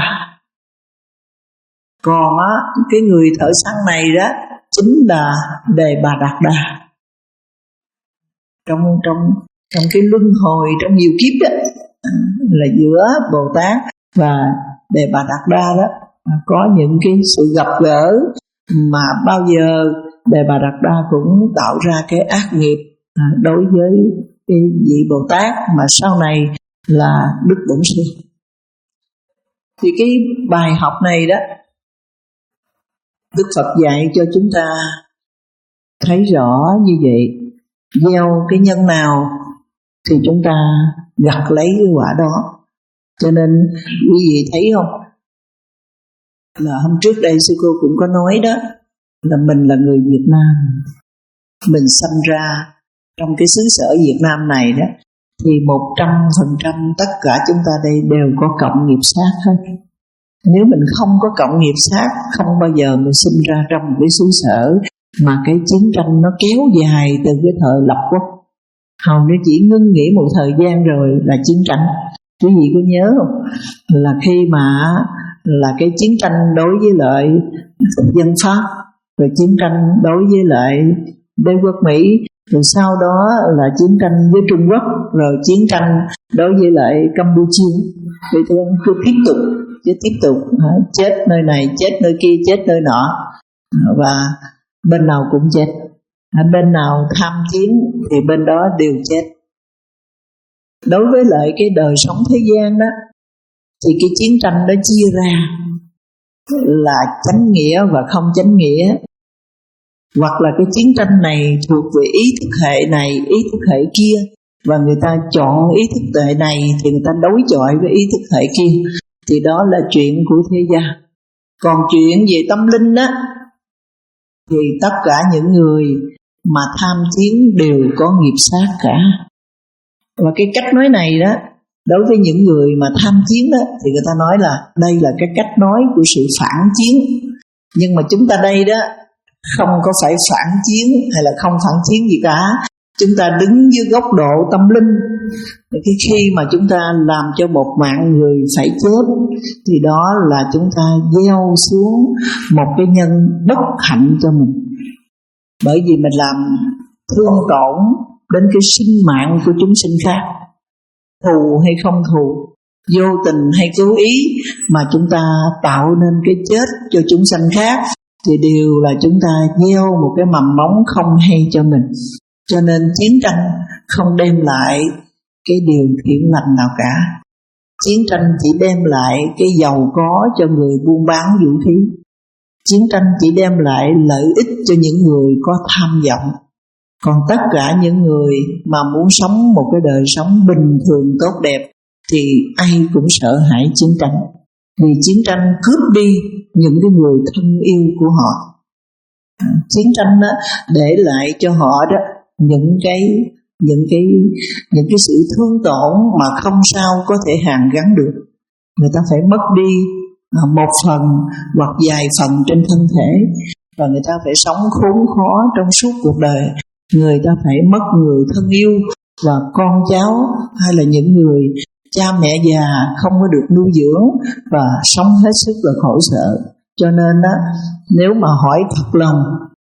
Còn á, cái người thợ săn này đó chính là Đề Bà Đạt Đa. Trong trong trong cái luân hồi trong nhiều kiếp đó, là giữa Bồ Tát và Đề Bà Đạt Đa đó có những cái sự gặp gỡ mà bao giờ Đề Bà Đạt Đa cũng tạo ra cái ác nghiệp đối với cái vị Bồ Tát mà sau này là Đức Bổn Sư. Thì cái bài học này đó, Đức Phật dạy cho chúng ta thấy rõ như vậy. Gieo cái nhân nào thì chúng ta gặt lấy cái quả đó. Cho nên quý vị thấy không, là hôm trước đây sư cô cũng có nói đó, là mình là người Việt Nam, mình sinh ra trong cái xứ sở Việt Nam này đó, thì một trăm phần trăm tất cả chúng ta đây đều có cộng nghiệp sát hết. Nếu mình không có cộng nghiệp sát, không bao giờ mình sinh ra trong một cái xứ sở mà cái chiến tranh nó kéo dài từ cái thời lập quốc. Hầu như chỉ ngưng nghỉ một thời gian rồi là chiến tranh. Quý vị có nhớ không? Là khi mà là cái chiến tranh đối với lại dân Pháp, rồi chiến tranh đối với lại đế quốc Mỹ, rồi sau đó là chiến tranh với Trung Quốc, rồi chiến tranh đối với lại Campuchia. Vậy thì cứ tiếp tục, chứ tiếp tục chết nơi này, chết nơi kia, chết nơi nọ, và bên nào cũng chết. Bên nào tham chiến thì bên đó đều chết. Đối với lại cái đời sống thế gian đó, thì cái chiến tranh đó chia ra là chánh nghĩa và không chánh nghĩa. Hoặc là cái chiến tranh này thuộc về ý thức hệ này, ý thức hệ kia, và người ta chọn ý thức hệ này thì người ta đối chọi với ý thức hệ kia. Thì đó là chuyện của thế gian. Còn chuyện về tâm linh á, thì tất cả những người mà tham chiến đều có nghiệp sát cả. Và cái cách nói này đó, đối với những người mà tham chiến đó, thì người ta nói là đây là cái cách nói của sự phản chiến. Nhưng mà chúng ta đây đó, không có phải phản chiến hay là không phản chiến gì cả. Chúng ta đứng dưới góc độ tâm linh. Cái khi mà chúng ta làm cho một mạng người phải chết, thì đó là chúng ta gieo xuống một cái nhân bất hạnh cho mình. Bởi vì mình làm thương tổn đến cái sinh mạng của chúng sinh khác. Thù hay không thù, vô tình hay cố ý, mà chúng ta tạo nên cái chết cho chúng sanh khác, thì đều là chúng ta gieo một cái mầm móng không hay cho mình. Cho nên chiến tranh không đem lại cái điều thiện lành nào cả. Chiến tranh chỉ đem lại cái giàu có cho người buôn bán vũ khí. Chiến tranh chỉ đem lại lợi ích cho những người có tham vọng. Còn tất cả những người mà muốn sống một cái đời sống bình thường tốt đẹp thì ai cũng sợ hãi chiến tranh. Vì chiến tranh cướp đi những cái người thân yêu của họ. Chiến tranh đó để lại cho họ đó những cái những cái những cái sự thương tổn mà không sao có thể hàn gắn được. Người ta phải mất đi một phần hoặc vài phần trên thân thể, và người ta phải sống khốn khó trong suốt cuộc đời. Người ta phải mất người thân yêu và con cháu, hay là những người cha mẹ già không có được nuôi dưỡng và sống hết sức là khổ sở. Cho nên đó, nếu mà hỏi thật lòng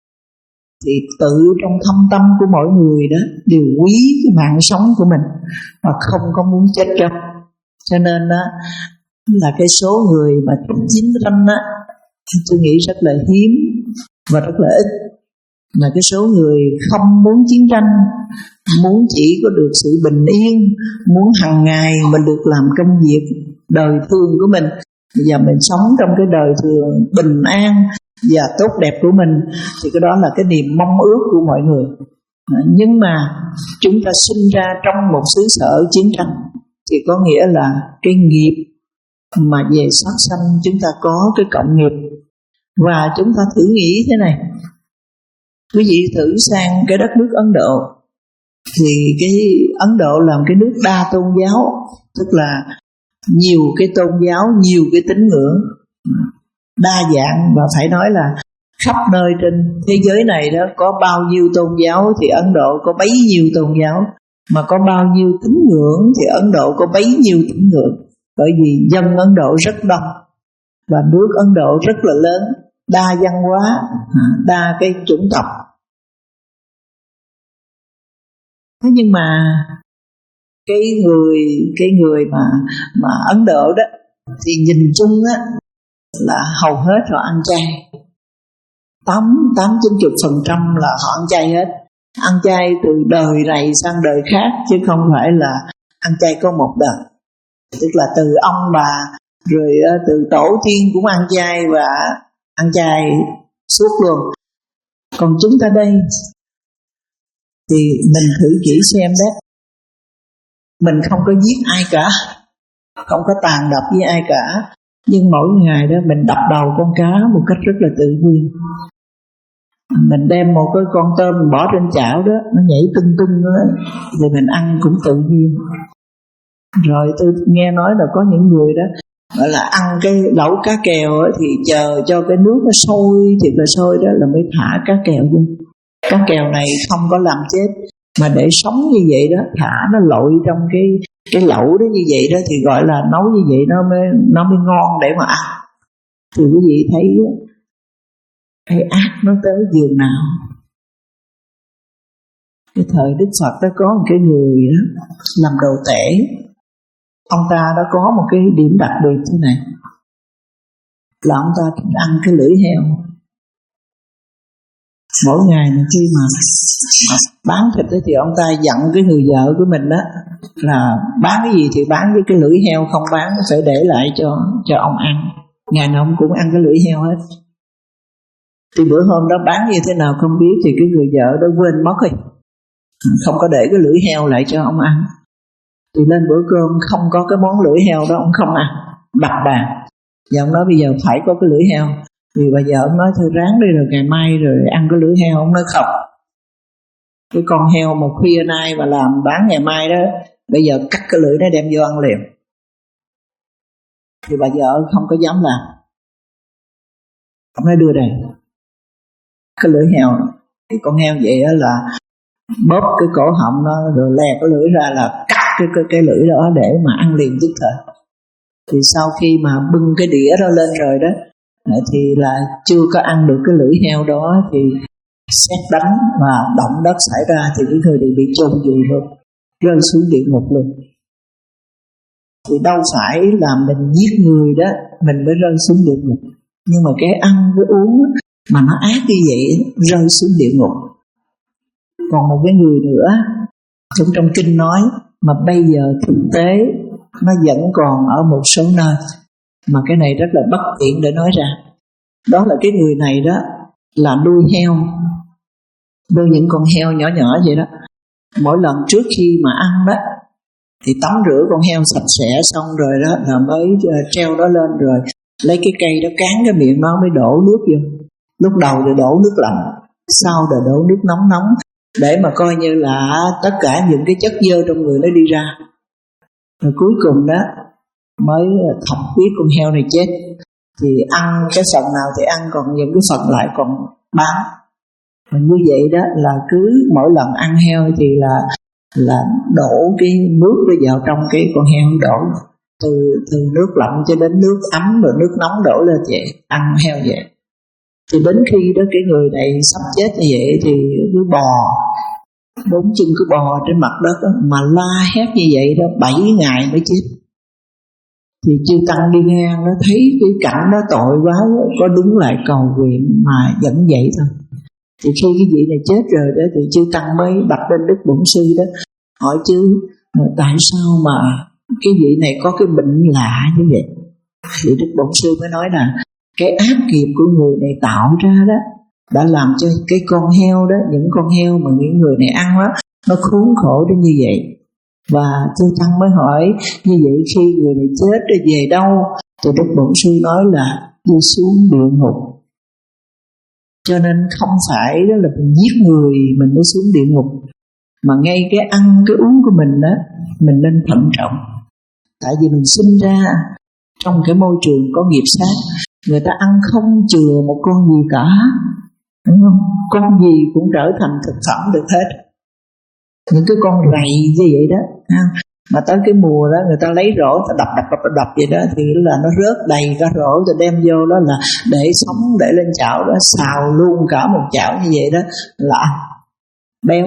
thì tự trong thâm tâm của mỗi người đó đều quý cái mạng sống của mình và không có muốn chết chóc. Cho nên đó là cái số người mà thích chiến tranh đó, tôi nghĩ rất là hiếm và rất là ít. Là cái số người không muốn chiến tranh, muốn chỉ có được sự bình yên, muốn hàng ngày mình được làm công việc đời thường của mình, và mình sống trong cái đời thường bình an và tốt đẹp của mình, thì cái đó là cái niềm mong ước của mọi người. Nhưng mà chúng ta sinh ra trong một xứ sở chiến tranh thì có nghĩa là cái nghiệp mà về sát sanh chúng ta có cái cộng nghiệp. Và chúng ta thử nghĩ thế này, quý vị thử sang cái đất nước Ấn Độ, thì cái Ấn Độ là một cái nước đa tôn giáo, tức là nhiều cái tôn giáo, nhiều cái tín ngưỡng, đa dạng, và phải nói là khắp nơi trên thế giới này đó có bao nhiêu tôn giáo thì Ấn Độ có bấy nhiêu tôn giáo, mà có bao nhiêu tín ngưỡng thì Ấn Độ có bấy nhiêu tín ngưỡng. Bởi vì dân Ấn Độ rất đông và nước Ấn Độ rất là lớn, đa văn hóa, đa cái chủng tộc. Thế nhưng mà cái người cái người mà mà Ấn Độ đó thì nhìn chung á là hầu hết họ ăn chay. Tám tám chín chục phần trăm là họ ăn chay hết, ăn chay từ đời này sang đời khác, chứ không phải là ăn chay có một đời. Tức là từ ông bà rồi từ tổ tiên cũng ăn chay và ăn chay suốt luôn. Còn chúng ta đây thì mình thử kỹ xem đấy, mình không có giết ai cả, không có tàn độc với ai cả, nhưng mỗi ngày đó mình đập đầu con cá một cách rất là tự nhiên. Mình đem một cái con tôm mình bỏ trên chảo đó, nó nhảy tung tung đó, thì mình ăn cũng tự nhiên. Rồi tôi nghe nói là có những người đó gọi là ăn cái lẩu cá kèo ấy, thì chờ cho cái nước nó sôi thì là sôi đó là mới thả cá kèo vô. Cá kèo này không có làm chết, mà để sống như vậy đó, thả nó lội trong cái cái lẩu đó như vậy đó, thì gọi là nấu như vậy nó mới nó mới ngon để mà ăn. Thì quý vị thấy cái ác nó tới giường nào. Cái thời Đức Phật đó có một cái người đó, làm đồ tể. Ông ta đã có một cái điểm đặc biệt thế này, là ông ta ăn cái lưỡi heo. Mỗi ngày mà khi mà, mà bán thịt đó, thì ông ta dặn cái người vợ của mình đó là bán cái gì thì bán, với cái lưỡi heo không bán phải để lại cho cho ông ăn. Ngày nào ông cũng ăn cái lưỡi heo hết. Thì bữa hôm đó bán như thế nào không biết, thì cái người vợ đó quên mất rồi, không có để cái lưỡi heo lại cho ông ăn. Thì lên bữa cơm không có cái món lưỡi heo đó, ông không ăn, đặt bàn. Và ông nói bây giờ phải có cái lưỡi heo. Thì bà vợ ông nói thôi ráng đi rồi ngày mai rồi ăn cái lưỡi heo. Ông nói không, cái con heo mà khuya nay mà làm bán ngày mai đó, bây giờ cắt cái lưỡi nó đem vô ăn liền. Thì bà vợ không có dám làm. Ông nói đưa đây cái lưỡi heo. Thì con heo vậy đó là bóp cái cổ họng nó rồi lè cái lưỡi ra là cắt cái, cái, cái lưỡi đó để mà ăn liền tức thời. Thì sau khi mà bưng cái đĩa đó lên rồi đó, thì là chưa có ăn được cái lưỡi heo đó thì sét đánh và động đất xảy ra, thì cái người này bị chôn vùi luôn, rơi xuống địa ngục luôn. Thì đâu phải là mình giết người đó mình mới rơi xuống địa ngục, nhưng mà cái ăn cái uống mà nó ác như vậy rơi xuống địa ngục. Còn một cái người nữa trong trong kinh nói mà bây giờ thực tế nó vẫn còn ở một số nơi, mà cái này rất là bất tiện để nói ra. Đó là cái người này đó là nuôi heo, nuôi những con heo nhỏ nhỏ vậy đó. Mỗi lần trước khi mà ăn đó thì tắm rửa con heo sạch sẽ xong rồi đó là mới treo đó lên, rồi lấy cái cây đó cán cái miệng nó mới đổ nước vô. Lúc đầu thì đổ nước lạnh, sau rồi đổ nước nóng nóng, để mà coi như là tất cả những cái chất dơ trong người nó đi ra. Rồi cuối cùng đó mới thọc biết con heo này chết. Thì ăn cái phần nào thì ăn, còn những cái phần lại còn bán. Và như vậy đó là cứ mỗi lần ăn heo thì là là đổ cái nước nó vào trong cái con heo, đổ từ từ nước lạnh cho đến nước ấm rồi nước nóng đổ lên vậy, ăn heo vậy. Thì đến khi đó cái người này sắp chết như vậy thì cứ bò, bốn chân cứ bò trên mặt đất đó, mà la hét như vậy đó bảy ngày mới chết. Thì chư tăng đi ngang nó thấy cái cảnh đó tội quá, có đứng lại cầu nguyện mà vẫn vậy thôi. Thì khi cái vị này chết rồi đó thì chư tăng mới bạch lên Đức Bổn Sư đó, hỏi chứ tại sao mà cái vị này có cái bệnh lạ như vậy. Thì Đức Bổn Sư mới nói là cái ác nghiệp của người này tạo ra đó đã làm cho cái con heo đó, những con heo mà những người này ăn đó, nó khốn khổ đến như vậy. Và chư tăng mới hỏi như vậy khi người này chết rồi về đâu? Thì Đức Bổn Sư nói là đi xuống địa ngục. Cho nên không phải đó là mình giết người mình mới xuống địa ngục, mà ngay cái ăn cái uống của mình đó mình nên thận trọng. Tại vì mình sinh ra trong cái môi trường có nghiệp sát, người ta ăn không chừa một con gì cả, đúng không? Con gì cũng trở thành thực phẩm được hết. Những cái con rầy như vậy đó, mà tới cái mùa đó người ta lấy rổ, ta đập đập đập đập vậy đó, thì là nó rớt đầy cả rổ, rồi đem vô đó là để sống, để lên chảo đó, xào luôn cả một chảo như vậy đó là ăn béo.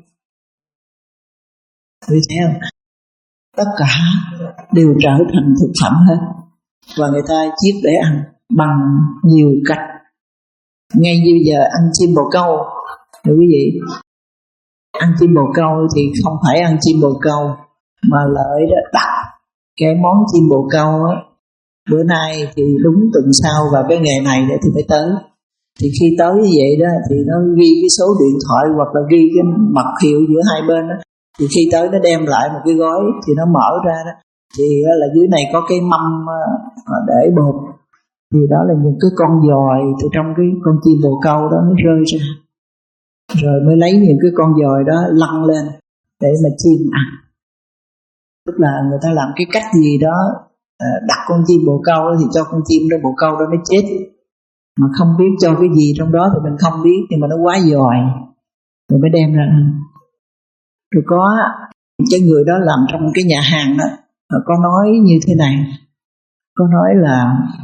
Vì thấy không? Tất cả đều trở thành thực phẩm hết, và người ta giết để ăn bằng nhiều cách. Ngay như bây giờ ăn chim bồ câu, thưa quý vị, ăn chim bồ câu thì không phải ăn chim bồ câu, mà lợi đó đặt cái món chim bồ câu á, bữa nay thì đúng tuần sau vào cái ngày này để thì phải tới. Thì khi tới như vậy đó thì nó ghi cái số điện thoại hoặc là ghi cái mật hiệu giữa hai bên đó. Thì khi tới nó đem lại một cái gói, thì nó mở ra đó, thì là dưới này có cái mâm để bột. Thì đó là những cái con dòi từ trong cái con chim bồ câu đó nó rơi ra, rồi mới lấy những cái con dòi đó lăn lên để mà chim ăn. Tức là người ta làm cái cách gì đó đặt con chim bồ câu thì cho con chim đó bồ câu đó nó chết, mà không biết cho cái gì trong đó thì mình không biết, nhưng mà nó quá giỏi rồi mới đem ra ăn. Rồi có cái người đó làm trong cái nhà hàng đó, có nói như thế này, có nói là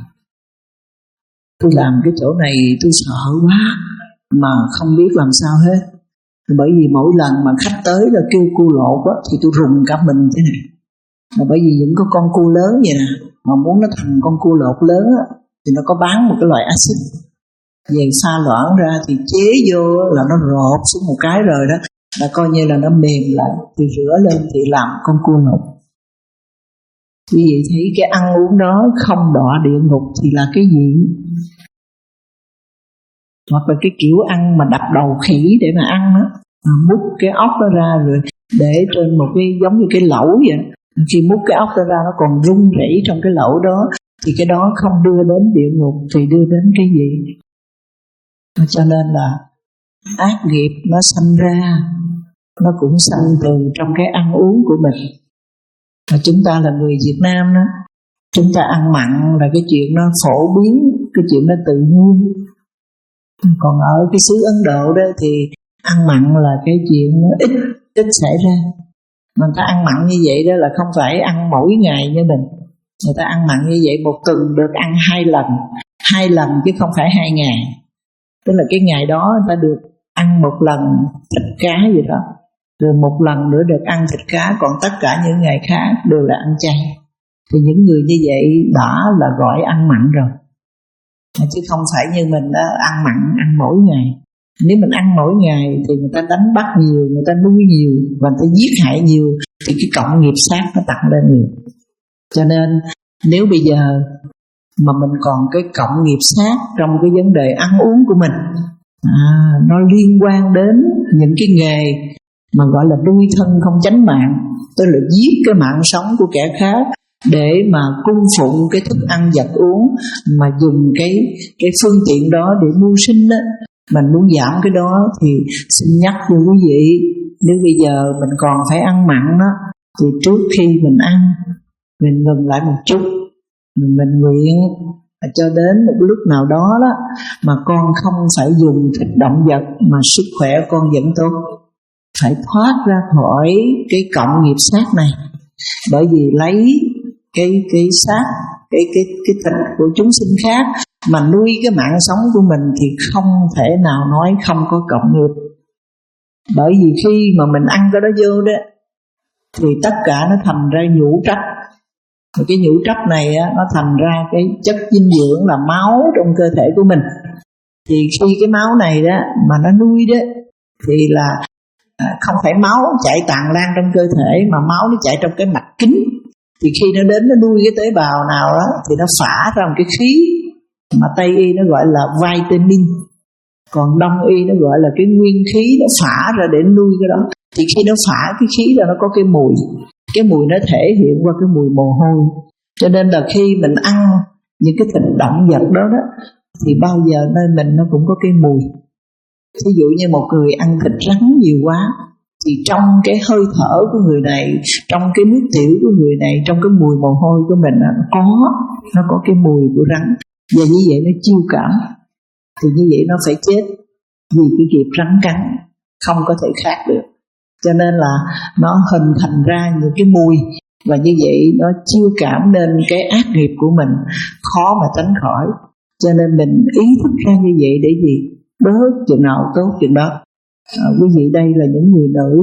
tôi làm cái chỗ này tôi sợ quá mà không biết làm sao hết, bởi vì mỗi lần mà khách tới là kêu cua lột á thì tôi rùng cả mình thế này. Mà bởi vì những cái con cua lớn vậy nè, mà muốn nó thành con cua lột lớn á thì nó có bán một cái loại axit về pha loãng ra thì chế vô là nó rột xuống một cái rồi đó, là coi như là nó mềm lại, thì rửa lên thì làm con cua lột. Quý vị thấy cái ăn uống đó không đọa địa ngục thì là cái gì? Hoặc là cái kiểu ăn mà đập đầu khỉ để mà ăn đó, múc cái ốc đó ra rồi để trên một cái giống như cái lẩu vậy. Khi múc cái ốc đó ra nó còn rung rẩy trong cái lẩu đó, thì cái đó không đưa đến địa ngục thì đưa đến cái gì? Cho nên là ác nghiệp nó sanh ra, nó cũng sanh từ trong cái ăn uống của mình. Và chúng ta là người Việt Nam đó, chúng ta ăn mặn là cái chuyện nó phổ biến, cái chuyện nó tự nhiên. Còn ở cái xứ Ấn Độ đó thì ăn mặn là cái chuyện nó ít ít xảy ra. Người ta ăn mặn như vậy đó là không phải ăn mỗi ngày như mình. Người ta ăn mặn như vậy một tuần được ăn hai lần, hai lần chứ không phải hai ngày. Tức là cái ngày đó người ta được ăn một lần thịt cá gì đó, rồi một lần nữa được ăn thịt cá, còn tất cả những ngày khác đều là ăn chay. Thì những người như vậy đã là gọi ăn mặn rồi, chứ không phải như mình đó, ăn mặn ăn mỗi ngày. Nếu mình ăn mỗi ngày thì người ta đánh bắt nhiều, người ta nuôi nhiều và người ta giết hại nhiều, thì cái cộng nghiệp sát nó tăng lên nhiều. Cho nên nếu bây giờ mà mình còn cái cộng nghiệp sát trong cái vấn đề ăn uống của mình, à, nó liên quan đến những cái nghề mà gọi là nuôi thân không chánh mạng, tức là giết cái mạng sống của kẻ khác để mà cung phụng cái thức ăn vật uống, mà dùng cái cái phương tiện đó để mưu sinh đó. Mình muốn giảm cái đó thì xin nhắc với quý vị, nếu bây giờ mình còn phải ăn mặn đó, thì trước khi mình ăn, mình ngừng lại một chút, mình, mình nguyện cho đến một lúc nào đó đó mà con không phải dùng thịt động vật mà sức khỏe con vẫn tốt, phải thoát ra khỏi cái cộng nghiệp sát này. Bởi vì lấy cái cái xác, cái cái cái thịt của chúng sinh khác mà nuôi cái mạng sống của mình thì không thể nào nói không có cộng nghiệp. Bởi vì khi mà mình ăn cái đó vô đó thì tất cả nó thành ra nhũ trách. Và cái nhũ trách này á, nó thành ra cái chất dinh dưỡng là máu trong cơ thể của mình. Thì khi cái máu này đó mà nó nuôi đó thì là à, không phải máu chạy tàn lan trong cơ thể, mà máu nó chạy trong cái mạch kính. Thì khi nó đến nó nuôi cái tế bào nào đó thì nó phả ra một cái khí mà Tây y nó gọi là vitamin, còn Đông y nó gọi là cái nguyên khí, nó phả ra để nuôi cái đó. Thì khi nó phả cái khí là nó có cái mùi, cái mùi nó thể hiện qua cái mùi mồ hôi. Cho nên là khi mình ăn những cái thịt động vật đó đó thì bao giờ nơi mình nó cũng có cái mùi. Ví dụ như một người ăn thịt rắn nhiều quá thì trong cái hơi thở của người này, trong cái nước tiểu của người này, trong cái mùi mồ hôi của mình nó có, nó có cái mùi của rắn. Và như vậy nó chiêu cảm, thì như vậy nó phải chết vì cái nghiệp rắn cắn, không có thể khác được. Cho nên là nó hình thành ra những cái mùi, và như vậy nó chiêu cảm nên cái ác nghiệp của mình khó mà tránh khỏi. Cho nên mình ý thức ra như vậy để gì? Bớt chừng nào tốt chừng đó. À, quý vị đây là những người nữ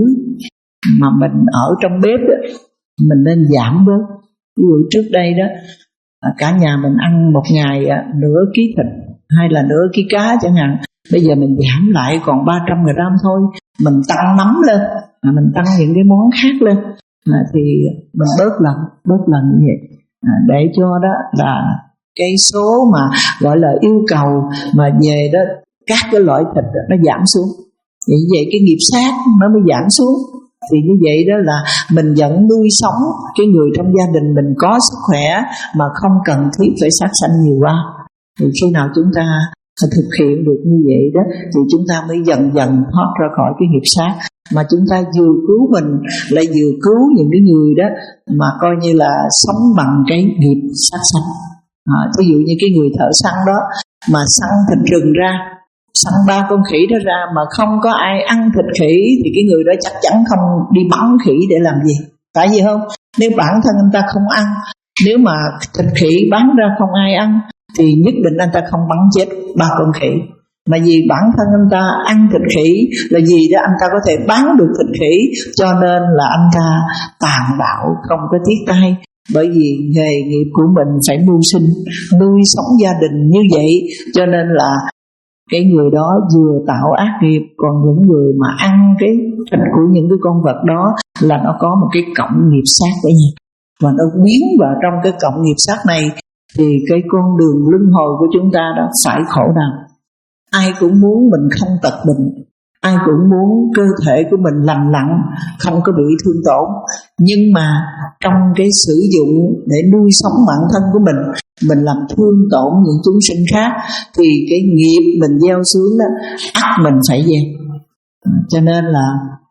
mà mình ở trong bếp đó, mình nên giảm bớt. Ví dụ trước đây đó à, cả nhà mình ăn một ngày à, nửa ký thịt hay là nửa ký cá chẳng hạn, bây giờ mình giảm lại còn ba trăm gram thôi, mình tăng nấm lên, à, mình tăng những cái món khác lên, à, thì mình bớt lần bớt lần như vậy, à, để cho đó là cái số mà gọi là yêu cầu mà về đó các cái loại thịt đó, nó giảm xuống. Vì vậy cái nghiệp sát nó mới giảm xuống. Thì như vậy đó là mình vẫn nuôi sống cái người trong gia đình mình có sức khỏe mà không cần thiết phải sát sanh nhiều quá. Thì khi nào chúng ta thực hiện được như vậy đó thì chúng ta mới dần dần thoát ra khỏi cái nghiệp sát. mà chúng ta vừa cứu mình lại vừa cứu những cái người đó mà coi như là sống bằng cái nghiệp sát sanh. À, ví dụ như cái người thợ săn đó mà săn thịt rừng ra, săn ba con khỉ đó ra mà không có ai ăn thịt khỉ thì cái người đó chắc chắn không đi bắn khỉ để làm gì, tại vì không? Nếu bản thân anh ta không ăn, nếu mà thịt khỉ bán ra không ai ăn thì nhất định anh ta không bắn chết ba con khỉ. Mà vì bản thân anh ta ăn thịt khỉ là gì đó anh ta có thể bán được thịt khỉ, cho nên là anh ta tàn bạo không có tiếc tay. Bởi vì nghề nghiệp của mình phải mưu sinh, nuôi sống gia đình như vậy, cho nên là cái người đó vừa tạo ác nghiệp, còn những người mà ăn cái thịt của những cái con vật đó là nó có một cái cộng nghiệp sát với nhau, và nó biến vào trong cái cộng nghiệp sát này thì cái con đường luân hồi của chúng ta đó phải khổ đau. Ai cũng muốn mình không tật bệnh, ai cũng muốn cơ thể của mình lành lặn, không có bị thương tổn. Nhưng mà trong cái sử dụng để nuôi sống bản thân của mình, mình làm thương tổn những chúng sinh khác, thì cái nghiệp mình gieo xuống đó ắt mình phải gieo. Cho nên là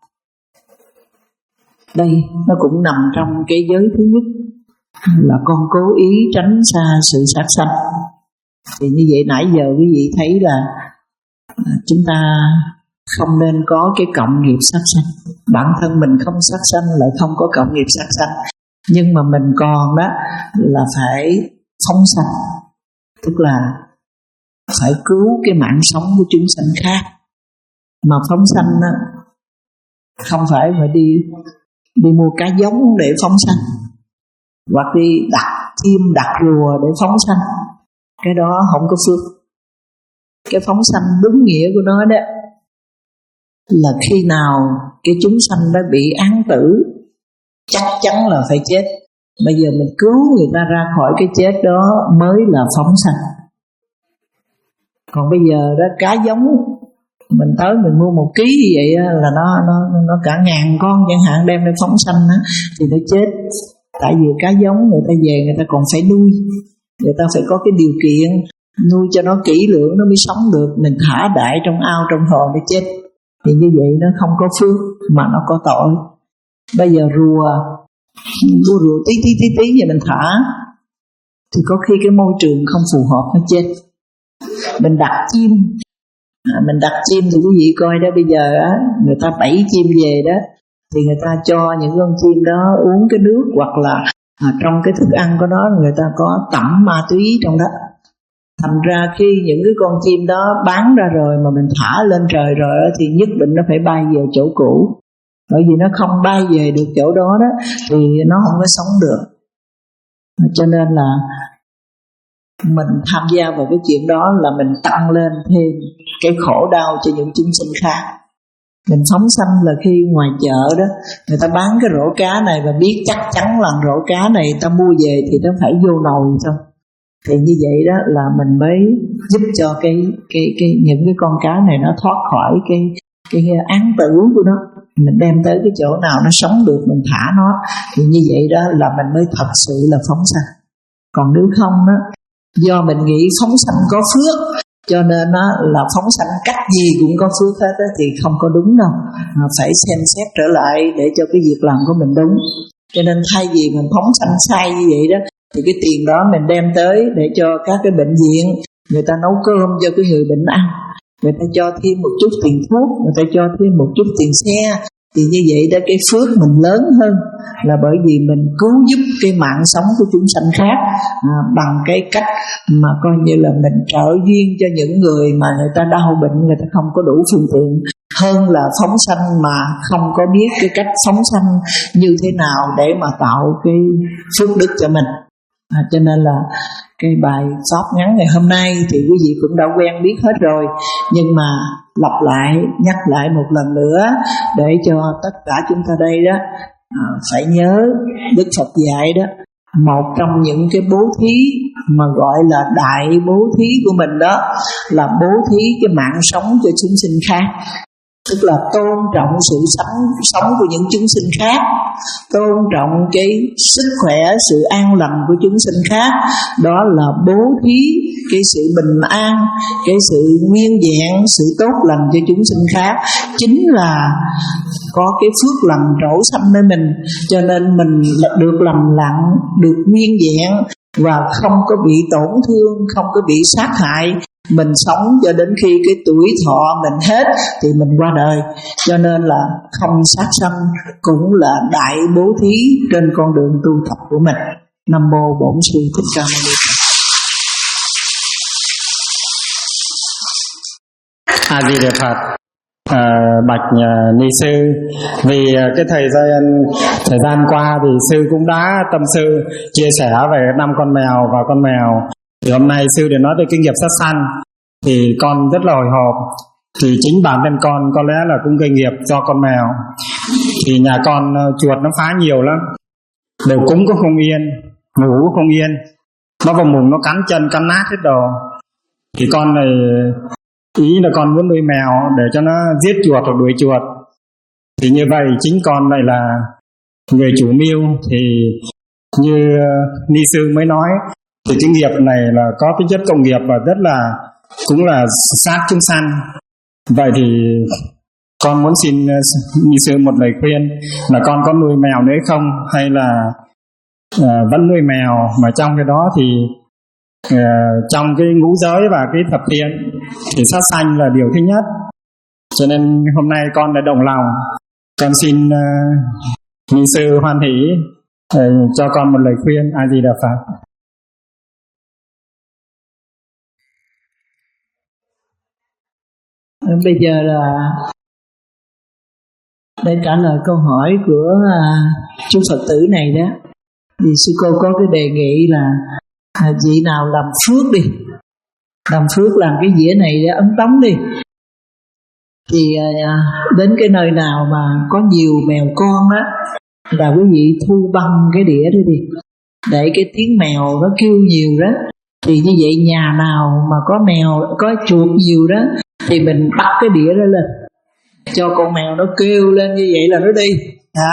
đây nó cũng nằm trong cái giới thứ nhất, là con cố ý tránh xa sự sát sanh. Thì như vậy nãy giờ quý vị thấy là chúng ta không nên có cái cộng nghiệp sát sanh. Bản thân mình không sát sanh lại không có cộng nghiệp sát sanh, nhưng mà mình còn đó là phải phóng sanh, tức là phải cứu cái mạng sống của chúng sanh khác. Mà phóng sanh đó không phải mà đi đi mua cá giống để phóng sanh, hoặc đi đặt chim đặt rùa để phóng sanh, cái đó không có phước. Cái phóng sanh đúng nghĩa của nó đó là khi nào cái chúng sanh đã bị án tử chắc chắn là phải chết, bây giờ mình cứu người ta ra khỏi cái chết đó mới là phóng sanh. Còn bây giờ đó cá giống mình tới mình mua một ký như vậy là nó nó nó cả ngàn con chẳng hạn, đem đi phóng sanh đó, thì nó chết. Tại vì cá giống người ta về người ta còn phải nuôi, người ta phải có cái điều kiện nuôi cho nó kỹ lưỡng nó mới sống được. Mình thả đại trong ao trong hồ nó chết, thì như vậy nó không có phước mà nó có tội. Bây giờ rùa mua rùa tí tí tí tí vậy mình thả, thì có khi cái môi trường không phù hợp nó chết. Mình đặt chim à, mình đặt chim thì quý vị coi đó, bây giờ á người ta bẫy chim về đó thì người ta cho những con chim đó uống cái nước, hoặc là à, trong cái thức ăn của nó người ta có tẩm ma túy trong đó. Thành ra khi những cái con chim đó bán ra rồi mà mình thả lên trời rồi đó, thì nhất định nó phải bay về chỗ cũ. Bởi vì nó không bay về được chỗ đó đó thì nó không có sống được. Cho nên là mình tham gia vào cái chuyện đó là mình tăng lên thêm cái khổ đau cho những chúng sinh khác. Mình phóng sanh là khi ngoài chợ đó người ta bán cái rổ cá này và biết chắc chắn là rổ cá này ta mua về thì nó phải vô nồi thôi. Thì như vậy đó là mình mới giúp cho cái cái cái những cái con cá này nó thoát khỏi cái cái án tử của nó. Mình đem tới cái chỗ nào nó sống được mình thả nó, thì như vậy đó là mình mới thật sự là phóng sanh. Còn nếu không đó, do mình nghĩ phóng sanh có phước cho nên đó là phóng sanh cách gì cũng có phước hết đó, thì không có đúng đâu. À, phải xem xét trở lại để cho cái việc làm của mình đúng. Cho nên thay vì mình phóng sanh sai như vậy đó, thì cái tiền đó mình đem tới để cho các cái bệnh viện người ta nấu cơm cho cái người bệnh ăn, người ta cho thêm một chút tiền thuốc, người ta cho thêm một chút tiền xe, thì như vậy đó cái phước mình lớn hơn, là bởi vì mình cứu giúp cái mạng sống của chúng sanh khác à, bằng cái cách mà coi như là mình trợ duyên cho những người mà người ta đau bệnh, người ta không có đủ phương tiện, hơn là phóng sanh mà không có biết cái cách phóng sanh như thế nào để mà tạo cái phước đức cho mình. À, cho nên là cái bài pháp ngắn ngày hôm nay thì quý vị cũng đã quen biết hết rồi, nhưng mà lặp lại, nhắc lại một lần nữa để cho tất cả chúng ta đây đó à, phải nhớ Đức Phật dạy đó, một trong những cái bố thí mà gọi là đại bố thí của mình đó là bố thí cái mạng sống cho chúng sinh khác. Tức là tôn trọng sự sống, sống của những chúng sinh khác, tôn trọng cái sức khỏe, sự an lành của chúng sinh khác. Đó là bố thí cái sự bình an, cái sự nguyên vẹn, sự tốt lành cho chúng sinh khác, chính là có cái phước lành trổ sanh nơi mình, cho nên mình được lành lặn, được nguyên vẹn và không có bị tổn thương, không có bị sát hại. Mình sống cho đến khi cái tuổi thọ mình hết thì mình qua đời. Cho nên là không sát sanh cũng là đại bố thí trên con đường tu tập của mình. Nam mô Bổn Sư Thích Ca Mâu Ni Phật. A Di Đà Phật. À, bạch uh, ni sư, vì uh, cái thời gian thời gian qua thì sư cũng đã tâm sư chia sẻ về năm con mèo và con mèo. Thì hôm nay sư để nói về kinh nghiệm sát sanh, thì con rất là hồi hộp. Thì chính bản thân con có lẽ là cũng gây nghiệp do con mèo. Thì nhà con uh, chuột nó phá nhiều lắm, đều cúng cũng không yên, ngủ cũng không yên, nó vào mùng nó cắn chân cắn nát hết đồ. Thì con này ý là con muốn nuôi mèo để cho nó giết chuột hoặc đuổi chuột. Thì như vậy chính con lại là người chủ mưu. Thì như uh, ni sư mới nói, thì cái nghiệp này là có tính chất công nghiệp và rất là cũng là sát chúng sanh. Vậy thì con muốn xin uh, ni sư một lời khuyên là con có nuôi mèo nữa không, hay là uh, vẫn nuôi mèo mà trong cái đó thì Uh, trong cái ngũ giới và cái thập thiện thì sát sanh là điều thứ nhất. Cho nên hôm nay con đã đồng lòng, con xin uh, ni sư hoan hỷ uh, cho con một lời khuyên. A Di Đà Phật. Bây giờ là để trả lời câu hỏi của uh, chú Phật tử này đó, thì sư cô có cái đề nghị là À, vị nào làm phước đi, làm phước làm cái dĩa này để ấn tống đi. Thì à, đến cái nơi nào mà có nhiều mèo con á, là quý vị thu băng cái đĩa đó đi, để cái tiếng mèo nó kêu nhiều đó. Thì như vậy nhà nào mà có mèo, có chuột nhiều đó, thì mình bắt cái đĩa đó lên, cho con mèo nó kêu lên, như vậy là nó đi. À,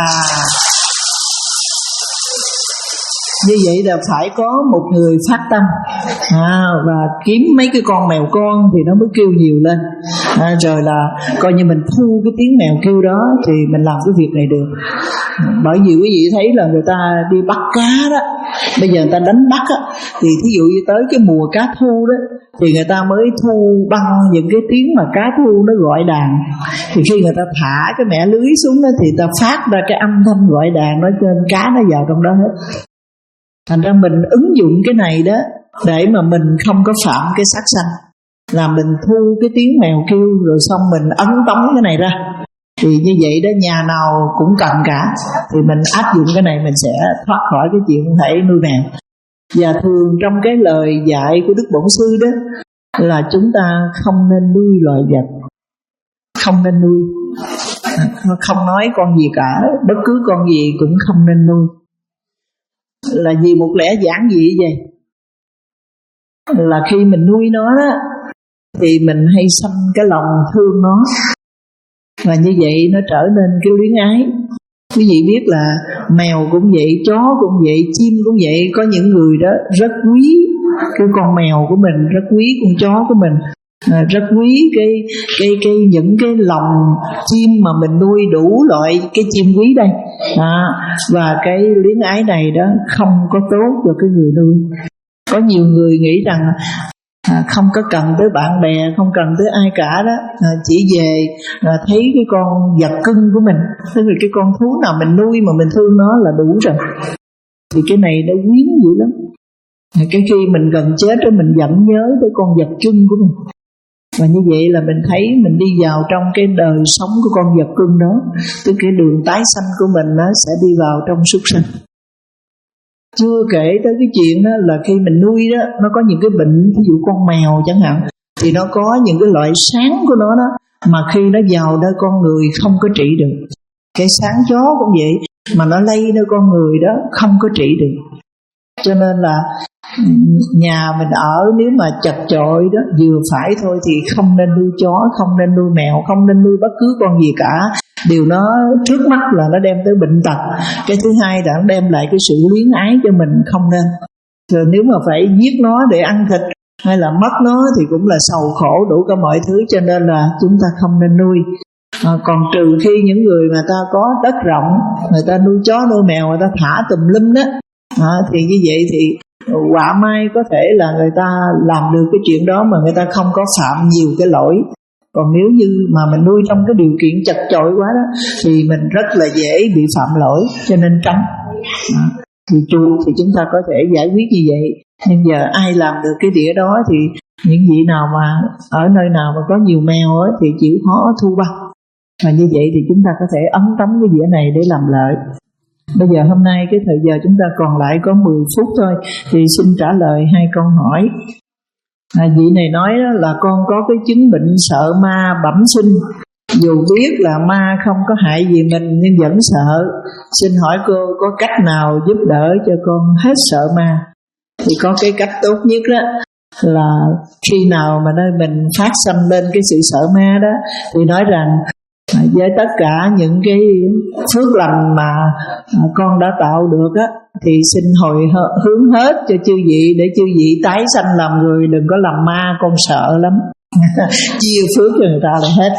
như vậy là phải có một người phát tâm à, và kiếm mấy cái con mèo con thì nó mới kêu nhiều lên à, rồi là coi như mình thu cái tiếng mèo kêu đó thì mình làm cái việc này được. Bởi vì quý vị thấy là người ta đi bắt cá đó, bây giờ người ta đánh bắt á, thì thí dụ như tới cái mùa cá thu đó thì người ta mới thu băng những cái tiếng mà cá thu nó gọi đàn. Thì khi người ta thả cái mẻ lưới xuống đó thì ta phát ra cái âm thanh gọi đàn đó, trên cá nó vào trong đó hết. Thành ra mình ứng dụng cái này đó để mà mình không có phạm cái sát sanh, là mình thu cái tiếng mèo kêu rồi xong mình ấn tống cái này ra. Thì như vậy đó, nhà nào cũng cần cả, thì mình áp dụng cái này mình sẽ thoát khỏi cái chuyện thể nuôi mèo. Và thường trong cái lời dạy của Đức Bổn Sư đó là chúng ta không nên nuôi loài vật, không nên nuôi, không nói con gì cả, bất cứ con gì cũng không nên nuôi. Là vì một lẽ giản dị vậy, là khi mình nuôi nó đó, thì mình hay sanh cái lòng thương nó, và như vậy nó trở nên cái luyến ái. Quý vị biết là mèo cũng vậy, chó cũng vậy, chim cũng vậy. Có những người đó rất quý cái con mèo của mình, rất quý con chó của mình, à, rất quý cái cái cái những cái lòng chim mà mình nuôi đủ loại cái chim quý đây. À, và cái luyến ái này đó không có tốt cho cái người nuôi. Có nhiều người nghĩ rằng à, không có cần tới bạn bè, không cần tới ai cả đó, à, chỉ về à, thấy cái con vật cưng của mình, tức là cái con thú nào mình nuôi mà mình thương nó là đủ rồi. Thì cái này nó quyến dữ lắm. Cái khi mình gần chết đó, mình vẫn nhớ tới con vật cưng của mình. Và như vậy là mình thấy mình đi vào trong cái đời sống của con vật cưng đó, tức cái đường tái sanh của mình nó sẽ đi vào trong súc sanh. Chưa kể tới cái chuyện đó là khi mình nuôi đó, nó có những cái bệnh, ví dụ con mèo chẳng hạn, thì nó có những cái loại sáng của nó đó, mà khi nó vào đó con người không có trị được. Cái sáng chó cũng vậy, mà nó lây nơi con người đó không có trị được. Cho nên là nhà mình ở nếu mà chật chội đó vừa phải thôi thì không nên nuôi chó, không nên nuôi mèo, không nên nuôi bất cứ con gì cả. Điều nó trước mắt là nó đem tới bệnh tật. Cái thứ hai là nó đem lại cái sự luyến ái cho mình, không nên. Rồi nếu mà phải giết nó để ăn thịt hay là mất nó thì cũng là sầu khổ đủ cả mọi thứ, cho nên là chúng ta không nên nuôi. À, còn trừ khi những người mà ta có đất rộng, người ta nuôi chó nuôi mèo, người ta thả tùm lum đó, à, thì như vậy thì quả mai có thể là người ta làm được cái chuyện đó mà người ta không có phạm nhiều cái lỗi. Còn nếu như mà mình nuôi trong cái điều kiện chật chội quá đó thì mình rất là dễ bị phạm lỗi, cho nên tránh. À, thì chuột thì chúng ta có thể giải quyết như vậy, nhưng giờ ai làm được cái đĩa đó thì những vị nào mà ở nơi nào mà có nhiều mèo á, thì chịu khó thu băng. Và như vậy thì chúng ta có thể ấn tống cái dĩa này để làm lợi. Bây giờ hôm nay cái thời giờ chúng ta còn lại có mười phút thôi, thì xin trả lời hai câu hỏi. À, vị này nói đó là con có cái chứng bệnh sợ ma bẩm sinh, dù biết là ma không có hại gì mình nhưng vẫn sợ. Xin hỏi cô có cách nào giúp đỡ cho con hết sợ ma? Thì có cái cách tốt nhất đó là khi nào mà nơi mình phát sanh lên cái sự sợ ma đó, thì nói rằng với tất cả những cái phước lành mà con đã tạo được á, thì xin hồi hướng hết cho chư vị, để chư vị tái sanh làm người, đừng có làm ma, con sợ lắm. Chia phước cho người ta là hết.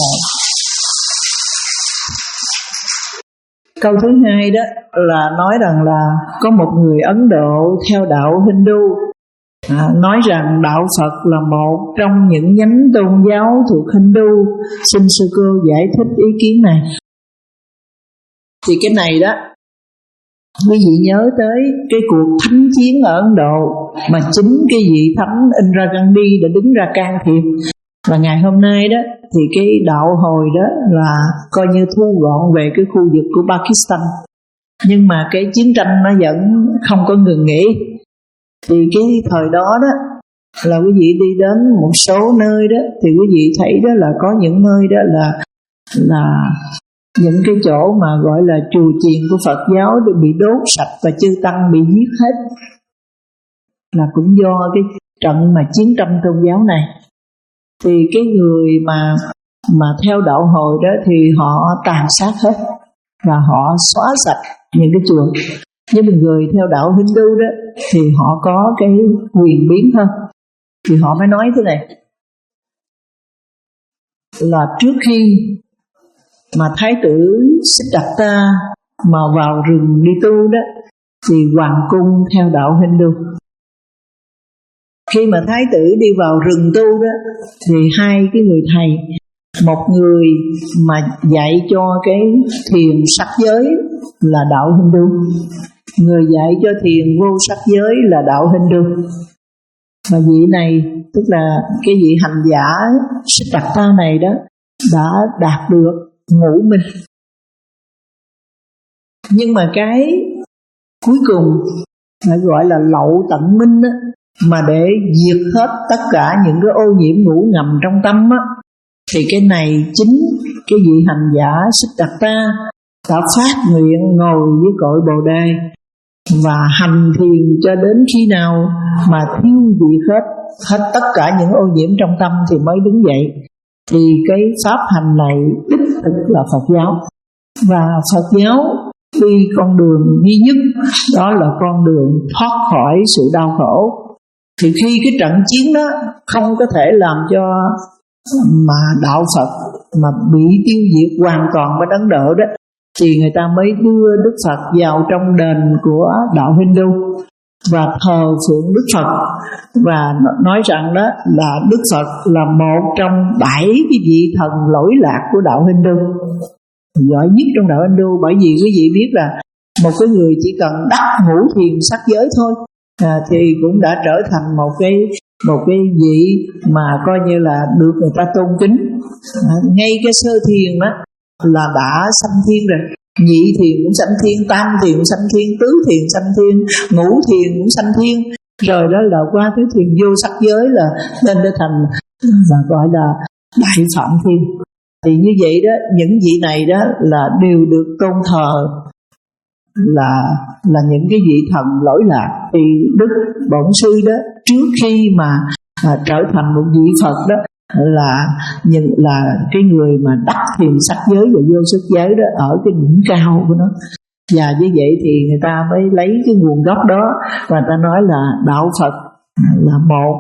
Câu thứ hai đó là nói rằng là có một người Ấn Độ theo đạo Hindu, à, nói rằng đạo Phật là một trong những nhánh tôn giáo thuộc Hindu. Xin sư cô giải thích ý kiến này. Thì cái này đó, quý vị nhớ tới cái cuộc thánh chiến ở Ấn Độ mà chính cái vị thánh Indira Gandhi đã đứng ra can thiệp. Và ngày hôm nay đó thì cái đạo hồi đó là coi như thu gọn về cái khu vực của Pakistan. Nhưng mà cái chiến tranh nó vẫn không có ngừng nghỉ. Thì cái thời đó đó là quý vị đi đến một số nơi đó, thì quý vị thấy đó là có những nơi đó là là những cái chỗ mà gọi là chùa chiền của Phật giáo bị đốt sạch và chư tăng bị giết hết, là cũng do cái trận mà chiến tranh tôn giáo này. Thì cái người mà mà theo đạo hồi đó thì họ tàn sát hết và họ xóa sạch những cái chùa. Nhưng mà người theo đạo Hindu đó thì họ có cái quyền biến hơn. Thì họ mới nói thế này, là trước khi mà Thái tử Siddhartha mà vào rừng đi tu đó, thì hoàng cung theo đạo Hindu. Khi mà Thái tử đi vào rừng tu đó, thì hai cái người thầy, một người mà dạy cho cái thiền sắc giới là đạo Hindu, người dạy cho thiền vô sắc giới là đạo Hindu. Và vị này, tức là cái vị hành giả Siddhartha này đó, đã đạt được ngũ minh. Nhưng mà cái cuối cùng phải gọi là lậu tận minh á, mà để diệt hết tất cả những cái ô nhiễm ngủ ngầm trong tâm á, thì cái này chính cái vị hành giả Siddhartha đã phát nguyện ngồi với cội Bồ Đề và hành thiền cho đến khi nào mà thiêu diệt hết hết tất cả những ô nhiễm trong tâm thì mới đứng dậy. Thì cái pháp hành này đích thực là Phật giáo. Và Phật giáo đi con đường duy nhất, đó là con đường thoát khỏi sự đau khổ. Thì khi cái trận chiến đó không có thể làm cho mà đạo Phật mà bị tiêu diệt hoàn toàn bên Ấn Độ đó, thì người ta mới đưa Đức Phật vào trong đền của đạo Hindu và thờ phượng Đức Phật, và nói rằng đó là Đức Phật là một trong bảy cái vị thần lỗi lạc của đạo Hindu, giỏi nhất trong đạo Hindu. Bởi vì quý vị biết là một cái người chỉ cần đắc ngũ thiền sắc giới thôi à, thì cũng đã trở thành một cái một cái vị mà coi như là được người ta tôn kính. À, ngay cái sơ thiền đó là đã sanh thiên rồi, nhị thiền cũng sanh thiên, tam thiền cũng sanh thiên, tứ thiền sanh thiên, ngũ thiền cũng sanh thiên, rồi đó là qua tới thiền vô sắc giới là lên để thành và gọi là đại phạm thiên. Thì như vậy đó, những vị này đó là đều được tôn thờ là là những cái vị thần lỗi lạc. Thì Đức Bổn Sư đó, trước khi mà à, trở thành một vị Phật đó, là những là cái người mà đắc thiền sắc giới và vô sắc giới đó ở cái đỉnh cao của nó. Và như vậy thì người ta mới lấy cái nguồn gốc đó và người ta nói là đạo Phật là một,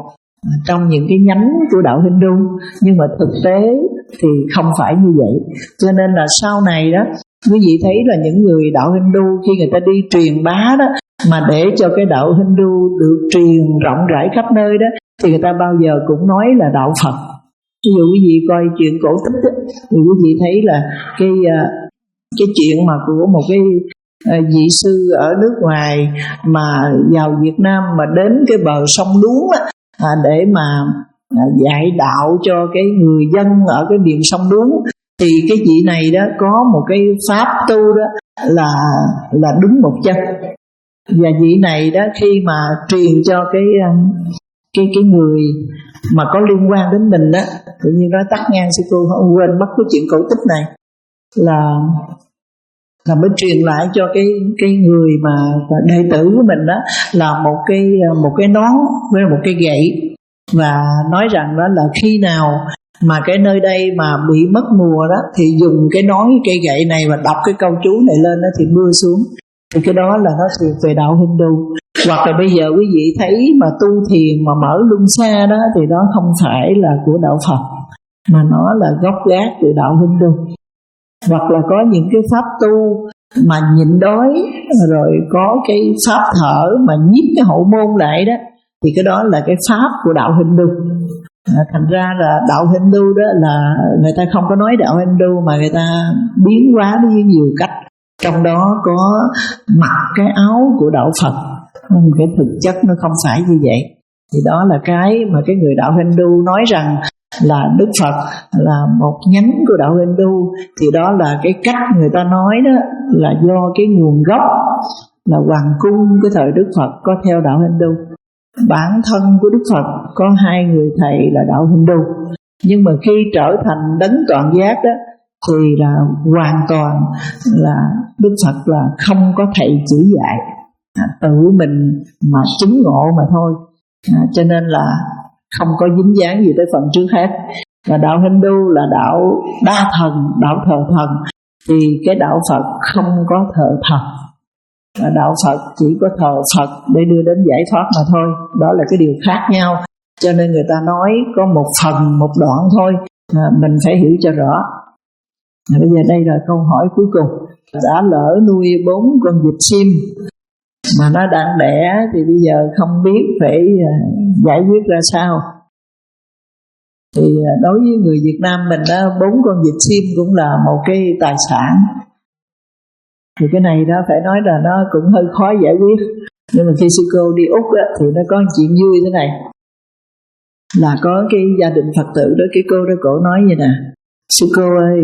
trong những cái nhánh của đạo Hindu, nhưng mà thực tế thì không phải như vậy. Cho nên là sau này đó, quý vị thấy là những người đạo Hindu khi người ta đi truyền bá đó, mà để cho cái đạo Hindu được truyền rộng rãi khắp nơi đó, thì người ta bao giờ cũng nói là đạo Phật. Ví dụ quý vị coi chuyện cổ tích đó, thì quý vị thấy là cái cái chuyện mà của một cái vị sư ở nước ngoài mà vào Việt Nam mà đến cái bờ sông Đuống á, à, để mà dạy đạo cho cái người dân ở cái miền sông Đuống, thì cái vị này đó có một cái pháp tu đó là là đứng một chân. Và vị này đó khi mà truyền cho cái cái cái người mà có liên quan đến mình đó, tự nhiên nói tắt ngang sư cô không quên mất cái chuyện cổ tích này, là là mới truyền lại cho cái cái người mà đệ tử của mình đó là một cái một cái nón với một cái gậy, và nói rằng đó là khi nào mà cái nơi đây mà bị mất mùa đó thì dùng cái nón cây gậy này và đọc cái câu chú này lên đó thì mưa xuống. Thì cái đó là nó thuộc về đạo Hindu. Hoặc là bây giờ quý vị thấy mà tu thiền mà mở luân xa đó, thì đó không phải là của đạo Phật, mà nó là gốc gác từ đạo Hindu. Hoặc là có những cái pháp tu mà nhịn đói, rồi có cái pháp thở mà nhiếp cái hậu môn lại đó, thì cái đó là cái pháp của đạo Hindu. À, thành ra là đạo Hindu đó là người ta không có nói đạo Hindu, mà người ta biến hóa với nhiều cách. Trong đó có mặc cái áo của đạo Phật, nhưng cái thực chất nó không phải như vậy. Thì đó là cái mà cái người đạo Hindu nói rằng là Đức Phật là một nhánh của đạo Hindu. Thì đó là cái cách người ta nói đó, là do cái nguồn gốc là hoàng cung cái thời Đức Phật có theo đạo Hindu. Bản thân của Đức Phật có hai người thầy là đạo Hindu, nhưng mà khi trở thành đấng toàn giác đó thì là hoàn toàn là Đức Phật là không có thầy chỉ dạy, à, tự mình mà chứng ngộ mà thôi. À, cho nên là không có dính dáng gì tới phần trước hết. Và đạo Hindu là đạo đa thần, đạo thờ thần, thì cái đạo Phật không có thờ thần. Và đạo Phật chỉ có thờ Phật để đưa đến giải thoát mà thôi. Đó là cái điều khác nhau. Cho nên người ta nói có một phần, một đoạn thôi, à, mình phải hiểu cho rõ. À, bây giờ đây là câu hỏi cuối cùng. Đã lỡ nuôi bốn con vịt sim mà nó đang đẻ, thì bây giờ không biết phải giải quyết ra sao. Thì đối với người Việt Nam mình đó, bốn con vịt sim cũng là một cái tài sản. Thì cái này đó phải nói là nó cũng hơi khó giải quyết. Nhưng mà khi sư cô đi Úc đó, thì nó có chuyện vui thế này. Là có cái gia đình Phật tử đó, cái cô đó cổ nói vậy nè: sư cô ơi,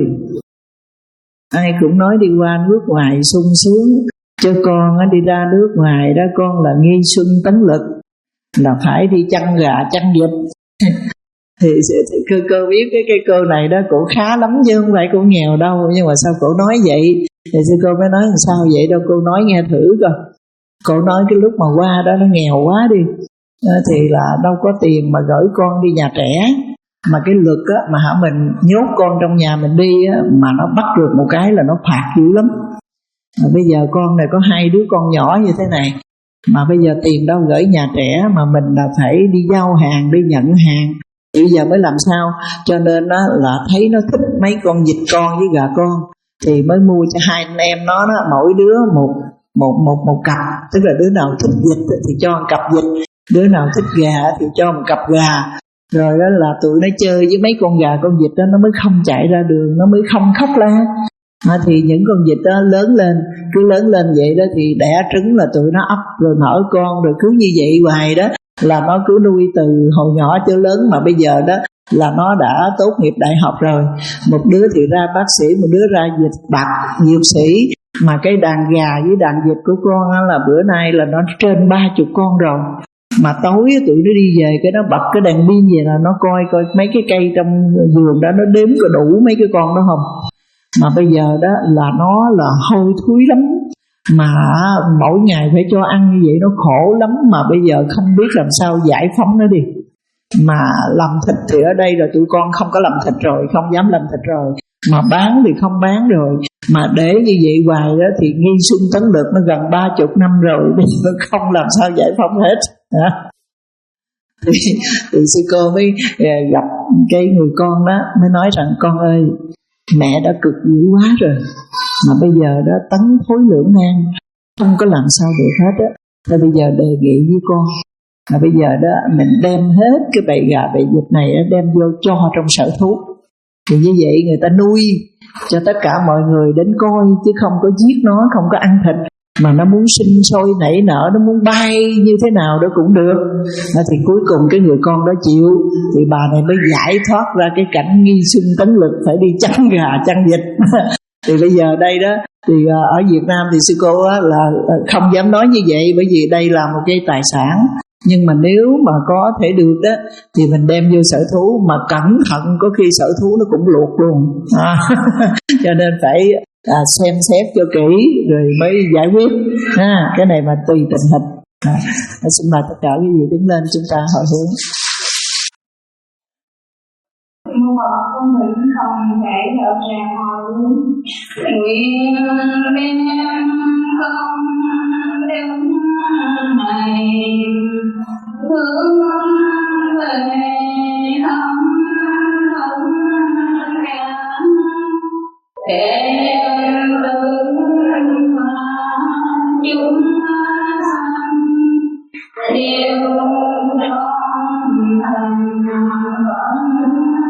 ai cũng nói đi qua nước ngoài sung sướng, cho con đi ra nước ngoài đó, con là nghi xuân tấn lực, là phải đi chăn gà chăn vịt. Thì cô, cô biết cái cái cô này đó, cổ khá lắm chứ không phải cổ nghèo đâu. Nhưng mà sao cổ nói vậy? Thì sư cô mới nói: sao vậy đâu, cô nói nghe thử coi. Cổ nói cái lúc mà qua đó nó nghèo quá đi, thì là đâu có tiền mà gửi con đi nhà trẻ. Mà cái luật á, mà hả mình nhốt con trong nhà mình đi á, mà nó bắt được một cái là nó phạt dữ lắm. Mà bây giờ con này có hai đứa con nhỏ như thế này, mà bây giờ tiền đâu gửi nhà trẻ, mà mình là phải đi giao hàng, đi nhận hàng. Bây giờ mới làm sao? Cho nên đó là thấy nó thích mấy con vịt con với gà con, thì mới mua cho hai anh em nó đó, mỗi đứa một một một một cặp. Tức là đứa nào thích vịt thì cho một cặp vịt, đứa nào thích gà thì cho một cặp gà. Rồi đó là tụi nó chơi với mấy con gà con vịt đó, nó mới không chạy ra đường, nó mới không khóc la. À, thì những con vịt đó lớn lên, cứ lớn lên vậy đó thì đẻ trứng là tụi nó ấp rồi nở con, rồi cứ như vậy hoài đó, là nó cứ nuôi từ hồi nhỏ tới lớn. Mà bây giờ đó là nó đã tốt nghiệp đại học rồi, một đứa thì ra bác sĩ, một đứa ra dịch bạc dược sĩ. Mà cái đàn gà với đàn vịt của con là bữa nay là nó trên ba chục con rồi. Mà tối tụi nó đi về cái nó bật cái đèn pin về là nó coi coi mấy cái cây trong vườn đó, nó đếm có đủ mấy cái con đó không. Mà bây giờ đó là nó là hôi thối lắm, mà mỗi ngày phải cho ăn như vậy nó khổ lắm. Mà bây giờ không biết làm sao giải phóng nó đi. Mà làm thịt thì ở đây là tụi con không có làm thịt rồi, không dám làm thịt rồi. Mà bán thì không bán rồi. Mà để như vậy hoài đó thì nghi xuân tấn lực nó gần ba chục năm rồi, bây giờ không làm sao giải phóng hết. thì, thì sư cô mới gặp cái người con đó, mới nói rằng con ơi, mẹ đã cực dữ quá rồi, mà bây giờ đó tấn thối lưỡng nan, không có làm sao được hết á. Rồi bây giờ đề nghị với con là bây giờ đó mình đem hết cái bầy gà bầy vịt này đem vô cho trong sở thú, thì như vậy người ta nuôi cho tất cả mọi người đến coi, chứ không có giết nó, không có ăn thịt, mà nó muốn sinh sôi nảy nở, nó muốn bay như thế nào đó cũng được. Thì cuối cùng cái người con đó chịu, thì bà này mới giải thoát ra cái cảnh nghi sinh tấn lực, phải đi chăn gà chăn vịt. Thì bây giờ đây đó, thì ở Việt Nam thì sư cô là không dám nói như vậy, bởi vì đây là một cái tài sản. Nhưng mà nếu mà có thể được đó, thì mình đem vô sở thú, mà cẩn thận có khi sở thú nó cũng luộc luôn à. Cho nên phải à, xem xét cho kỹ rồi mới giải quyết à, cái này mà tùy tình hình à. Xin mời tất cả quý vị đứng lên, chúng ta hỏi hướng. Mô Phật, con nguyện không thể dạo tràng hồi hướng, nguyện đem công đức này hướng về ông ông cảm để ứng mà chúng sanh đều trong thành vẫn